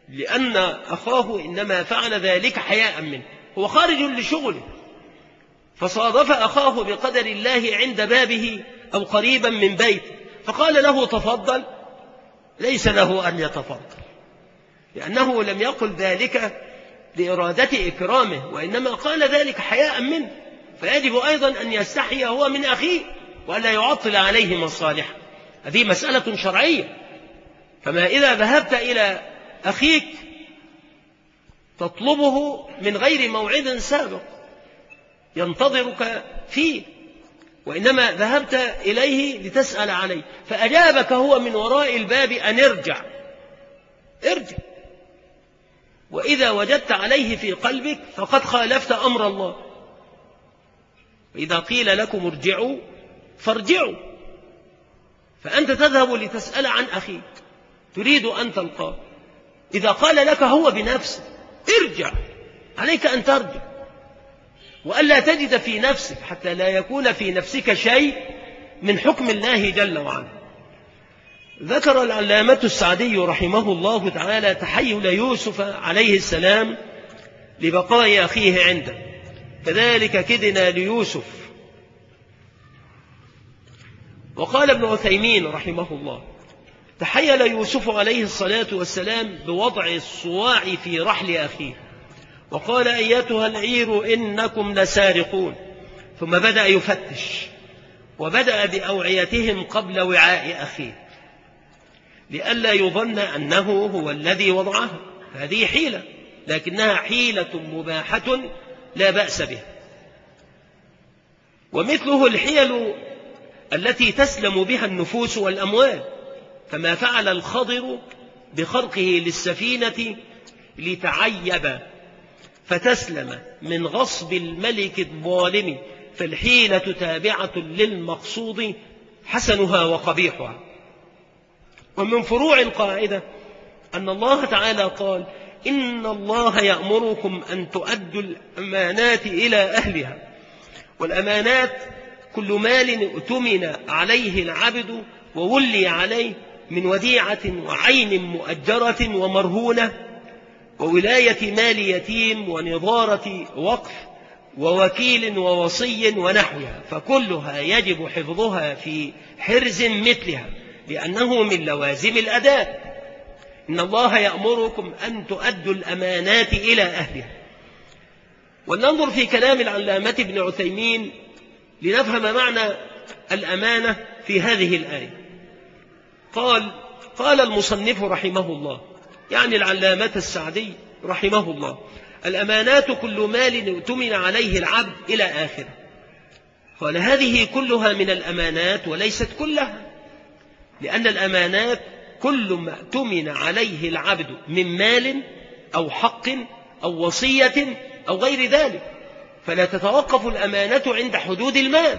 لأن أخاه إنما فعل ذلك حياء منه، هو خارج لشغله فصادف أخاه بقدر الله عند بابه أو قريبا من بيته، فقال له تفضل، ليس له أن يتفضل، لأنه لم يقل ذلك لإرادة إكرامه، وإنما قال ذلك حياء منه، فيجب أيضا أن يستحي هو من أخيه وألا يعطل عليه مصالحه. هذه مسألة شرعية. فما إذا ذهبت إلى أخيك تطلبه من غير موعد سابق ينتظرك فيه، وإنما ذهبت إليه لتسأل عليه، فأجابك هو من وراء الباب أن ارجع، وإذا وجدت عليه في قلبك فقد خالفت أمر الله. وإذا قيل لكم ارجعوا فارجعوا، فأنت تذهب لتسأل عن أخيك تريد أن تلقاه، إذا قال لك هو بنفسه ارجع، عليك أن ترجع، وألا تجد في نفسك حتى لا يكون في نفسك شيء من حكم الله جل وعلا. ذكر العلامة السعدي رحمه الله تعالى تحيل يوسف عليه السلام لبقاء أخيه عنده، كذلك كدنا ليوسف. وقال ابن عثيمين رحمه الله تحيل يوسف عليه الصلاة والسلام بوضع الصواع في رحل أخيه، وقال أيتها العير إنكم لسارقون، ثم بدأ يفتش، وبدأ بأوعيتهم قبل وعاء أخيه لئلا يظن أنه هو الذي وضعها. هذه حيلة، لكنها حيلة مباحة لا بأس بها. ومثله الحيل التي تسلم بها النفوس والأموال، كما فعل الخضر بخرقه للسفينة لتعيب فتسلم من غصب الملك الظالم، فالحيلة تابعة للمقصود حسنها وقبيحها. ومن فروع القاعدة أن الله تعالى قال إن الله يأمركم أن تؤدوا الأمانات إلى أهلها، والأمانات كل مال اؤتمن عليه العبد وولي عليه من وديعة وعين مؤجرة ومرهونة وولاية مال يتيم ونظارة وقف ووكيل ووصي ونحوها، فكلها يجب حفظها في حرز مثلها لأنه من لوازم الأداء. إن الله يأمركم أن تؤدوا الأمانات إلى أهلها. ولننظر في كلام العلامة ابن عثيمين لنفهم معنى الأمانة في هذه الآية. قال المصنف رحمه الله، يعني العلامة السعدي رحمه الله، الأمانات كل مال اؤتمن عليه العبد إلى آخره. قال هذه كلها من الأمانات وليست كلها، لأن الأمانات كل ما اؤتمن عليه العبد من مال أو حق أو وصية أو غير ذلك، فلا تتوقف الأمانة عند حدود المال.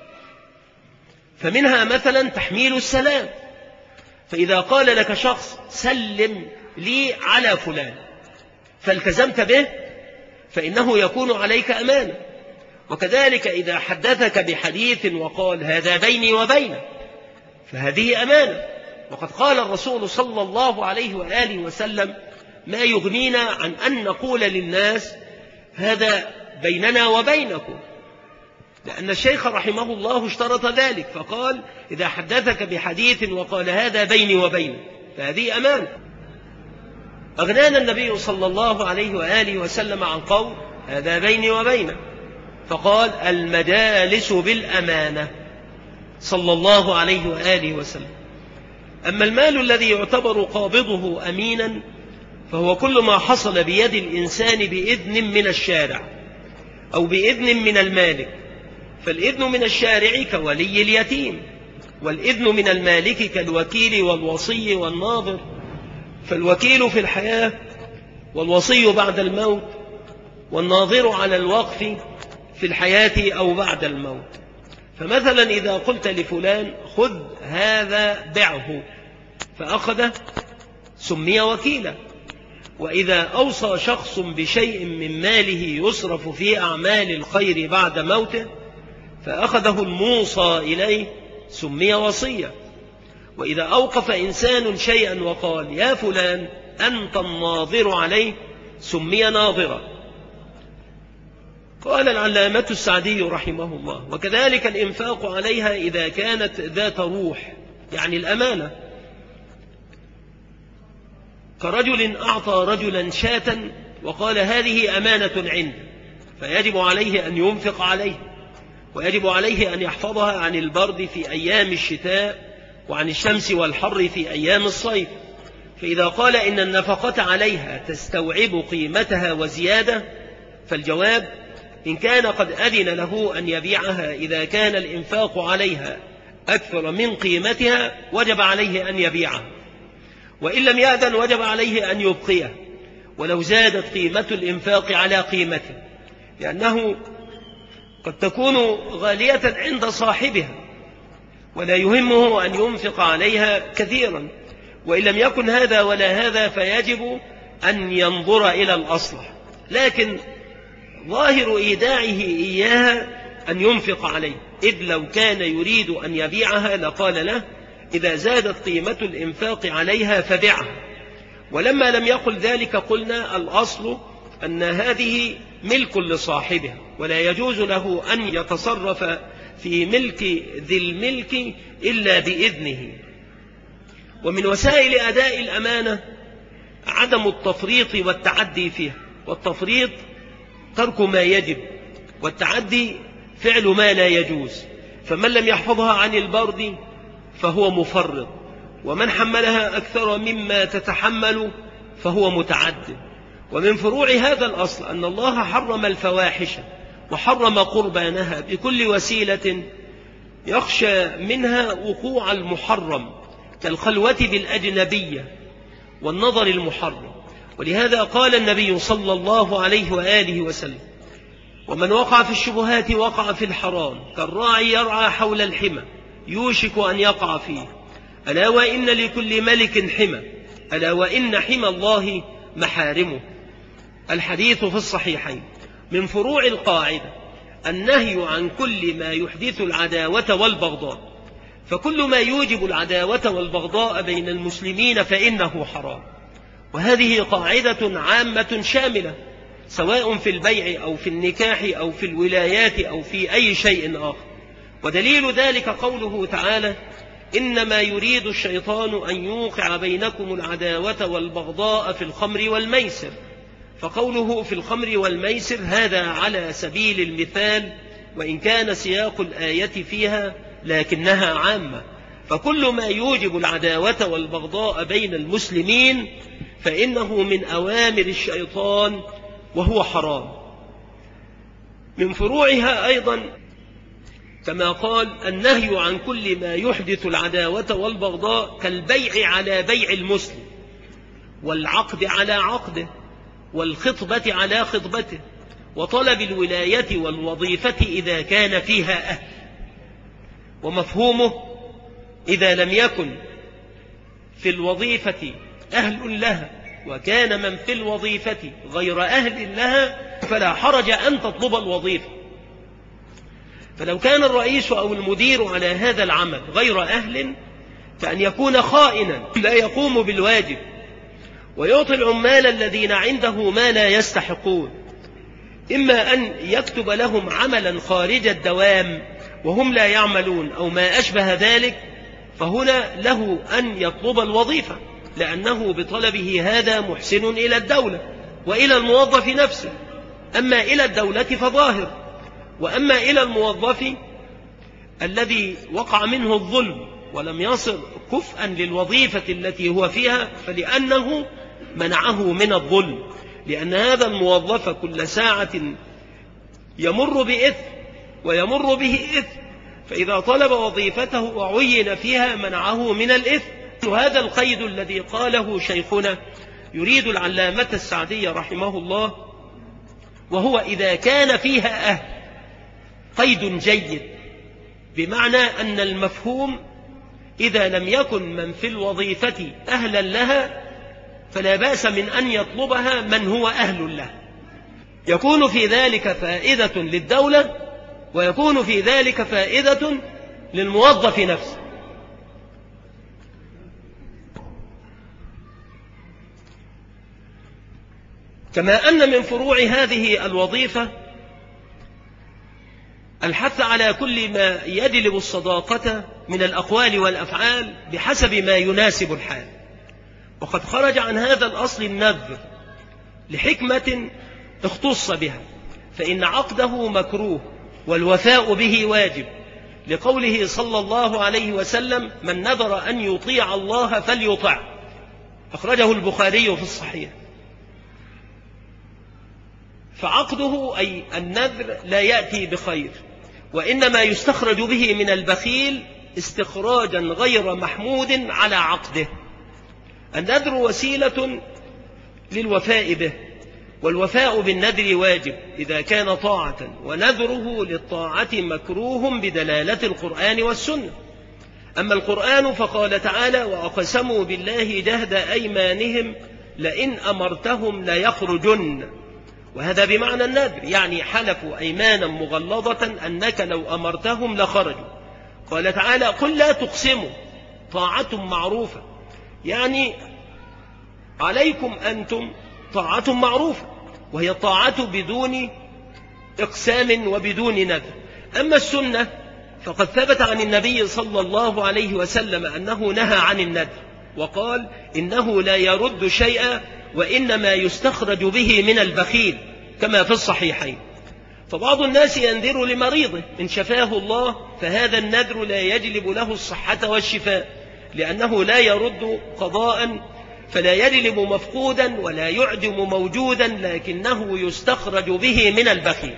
فمنها مثلا تحميل السلام، فإذا قال لك شخص سلم لي على فلان فالتزمت به فإنه يكون عليك أمانة. وكذلك إذا حدثك بحديث وقال هذا بيني وبينك فهذه أمانة. وقد قال الرسول صلى الله عليه وآله وسلم ما يغنينا عن أن نقول للناس هذا بيننا وبينكم، لأن الشيخ رحمه الله اشترط ذلك فقال إذا حدثك بحديث وقال هذا بيني وبينك فهذه أمانة. أغنانا النبي صلى الله عليه وآله وسلم عن قول هذا بيني وبينك، فقال المجالس بالأمانة صلى الله عليه وآله وسلم. أما المال الذي يعتبر قابضه أمينا فهو كل ما حصل بيد الإنسان بإذن من الشارع أو بإذن من المالك، فالإذن من الشارع كولي اليتيم، والإذن من المالك كالوكيل والوصي والناظر، فالوكيل في الحياة والوصي بعد الموت، والناظر على الوقف في الحياة أو بعد الموت. فمثلا إذا قلت لفلان خذ هذا بعه فأخذه سمي وكيلا، وإذا أوصى شخص بشيء من ماله يصرف في أعمال الخير بعد موته فأخذه الموصى إليه سمي وصيا. وإذا أوقف إنسان شيئا وقال يا فلان أنت الناظر عليه سمي ناظرا. قال العلامة السعدي رحمه الله: وكذلك الإنفاق عليها إذا كانت ذات روح، يعني الأمانة، كرجل أعطى رجلا شاة وقال هذه أمانة عنده، فيجب عليه أن ينفق عليه، ويجب عليه أن يحفظها عن البرد في أيام الشتاء وعن الشمس والحر في أيام الصيف. فإذا قال إن النفقة عليها تستوعب قيمتها وزيادة، فالجواب: إن كان قد أذن له أن يبيعها إذا كان الإنفاق عليها أكثر من قيمتها وجب عليه أن يبيعها، وإن لم يأذن وجب عليه أن يبقيها ولو زادت قيمة الإنفاق على قيمته، لأنه قد تكون غالية عند صاحبها ولا يهمه أن ينفق عليها كثيرا. وإن لم يكن هذا ولا هذا فيجب أن ينظر إلى الأصلح، لكن ظاهر إيداعه إياها أن ينفق عليه، إذ لو كان يريد أن يبيعها لقال له: إذا زادت قيمة الإنفاق عليها فبيعها. ولما لم يقل ذلك قلنا: الأصل أن هذه ملك لصاحبها ولا يجوز له أن يتصرف في ملك ذي الملك إلا بإذنه. ومن وسائل أداء الأمانة عدم التفريط والتعدي فيها، والتفريط ترك ما يجب، والتعدي فعل ما لا يجوز. فمن لم يحفظها عن البرد فهو مفرط، ومن حملها أكثر مما تتحمل فهو متعد. ومن فروع هذا الأصل أن الله حرم الفواحش وحرم قربانها بكل وسيلة يخشى منها وقوع المحرم، كالخلوة بالأجنبية والنظر المحرم. ولهذا قال النبي صلى الله عليه وآله وسلم: ومن وقع في الشبهات وقع في الحرام، كالراعي يرعى حول الحمى يوشك أن يقع فيه، ألا وإن لكل ملك حمى، ألا وإن حمى الله محارمه. الحديث في الصحيحين. من فروع القاعدة النهي عن كل ما يحدث العداوة والبغضاء، فكل ما يوجب العداوة والبغضاء بين المسلمين فإنه حرام. وهذه قاعدة عامة شاملة، سواء في البيع أو في النكاح أو في الولايات أو في أي شيء آخر. ودليل ذلك قوله تعالى: إنما يريد الشيطان أن يوقع بينكم العداوة والبغضاء في الخمر والميسر. فقوله في الخمر والميسر هذا على سبيل المثال، وإن كان سياق الآية فيها لكنها عامة. فكل ما يوجب العداوة والبغضاء بين المسلمين فإنه من أوامر الشيطان وهو حرام. من فروعها أيضا كما قال: النهي عن كل ما يحدث العداوة والبغضاء، كالبيع على بيع المسلم، والعقد على عقده، والخطبة على خطبته، وطلب الولاية والوظيفة إذا كان فيها أهل. ومفهومه: إذا لم يكن في الوظيفة أهل لها وكان من في الوظيفة غير أهل لها فلا حرج أن تطلب الوظيفة. فلو كان الرئيس أو المدير على هذا العمل غير أهل، كأن يكون خائنا لا يقوم بالواجب ويعطي العمال الذين عنده ما لا يستحقون، إما أن يكتب لهم عملا خارج الدوام وهم لا يعملون أو ما أشبه ذلك، فهنا له أن يطلب الوظيفة، لأنه بطلبه هذا محسن إلى الدولة وإلى الموظف نفسه. أما إلى الدولة فظاهر، وأما إلى الموظف الذي وقع منه الظلم ولم يصل كفءا للوظيفة التي هو فيها، فلأنه منعه من الظلم، لأن هذا الموظف كل ساعة يمر بإثم ويمر به إثم، فإذا طلب وظيفته وعين فيها منعه من الإثم. وهذا القيد الذي قاله شيخنا يريد العلامة السعدي رحمه الله، وهو إذا كان فيها أهل، قيد جيد، بمعنى أن المفهوم إذا لم يكن من في الوظيفة أهلا لها فلا بأس من أن يطلبها من هو أهل له. يكون في ذلك فائدة للدولة ويكون في ذلك فائدة للموظف نفسه. كما أن من فروع هذه الوظيفة الحث على كل ما يجلب الصداقة من الأقوال والأفعال بحسب ما يناسب الحال. وقد خرج عن هذا الأصل النذر لحكمة اختص بها، فإن عقده مكروه والوفاء به واجب، لقوله صلى الله عليه وسلم: من نذر أن يطيع الله فليطع، أخرجه البخاري في الصحيح. فعقده أي النذر لا يأتي بخير، وإنما يستخرج به من البخيل استخراجا غير محمود على عقده. النذر وسيلة للوفاء به، والوفاء بالنذر واجب إذا كان طاعة، ونذره للطاعة مكروه بدلالة القرآن والسنة. أما القرآن فقال تعالى: وأقسموا بالله جهد أيمانهم لئن أمرتهم ليخرجن، وهذا بمعنى النذر، يعني حلفوا أيمانا مغلظة أنك لو أمرتهم لخرجوا. قال تعالى: قل لا تقسموا طاعة معروفة، يعني عليكم أنتم طاعة معروفة، وهي الطاعة بدون إقسام وبدون نذر. أما السنة فقد ثبت عن النبي صلى الله عليه وسلم أنه نهى عن النذر، وقال: إنه لا يرد شيئا وإنما يستخرج به من البخيل، كما في الصحيحين. فبعض الناس ينذر لمريضه إن شفاه الله، فهذا النذر لا يجلب له الصحة والشفاء، لأنه لا يرد قضاء، فلا يجلب مفقودا ولا يعدم موجودا، لكنه يستخرج به من البخيل.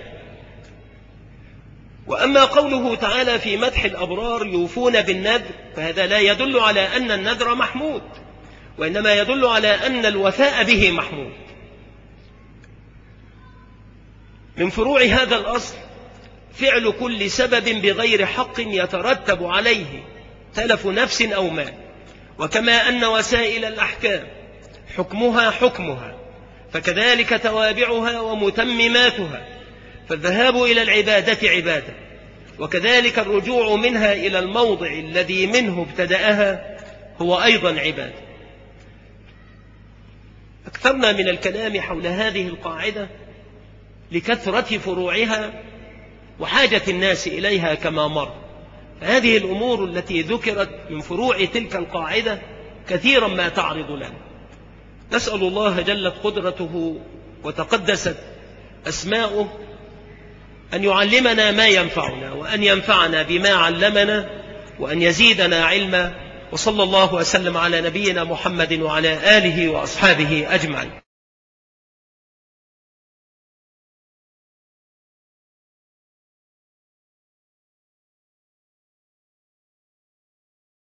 وأما قوله تعالى في مدح الأبرار يوفون بالنذر، فهذا لا يدل على أن النذر محمود، وإنما يدل على أن الوفاء به محمود. من فروع هذا الأصل فعل كل سبب بغير حق يترتب عليه تلف نفس أو مال، وكما أن وسائل الأحكام حكمها حكمها، فكذلك توابعها ومتمماتها، فالذهاب إلى العبادة عبادة، وكذلك الرجوع منها إلى الموضع الذي منه ابتدأها هو أيضا عبادة. أكثرنا من الكلام حول هذه القاعدة لكثرة فروعها وحاجة الناس إليها كما مر. هذه الأمور التي ذكرت من فروع تلك القاعدة كثيرا ما تعرض لنا. نسأل الله جلت قدرته وتقدست أسماؤه أن يعلمنا ما ينفعنا، وأن ينفعنا بما علمنا، وأن يزيدنا علما. وصلى الله وسلم على نبينا محمد وعلى آله وأصحابه أجمعين.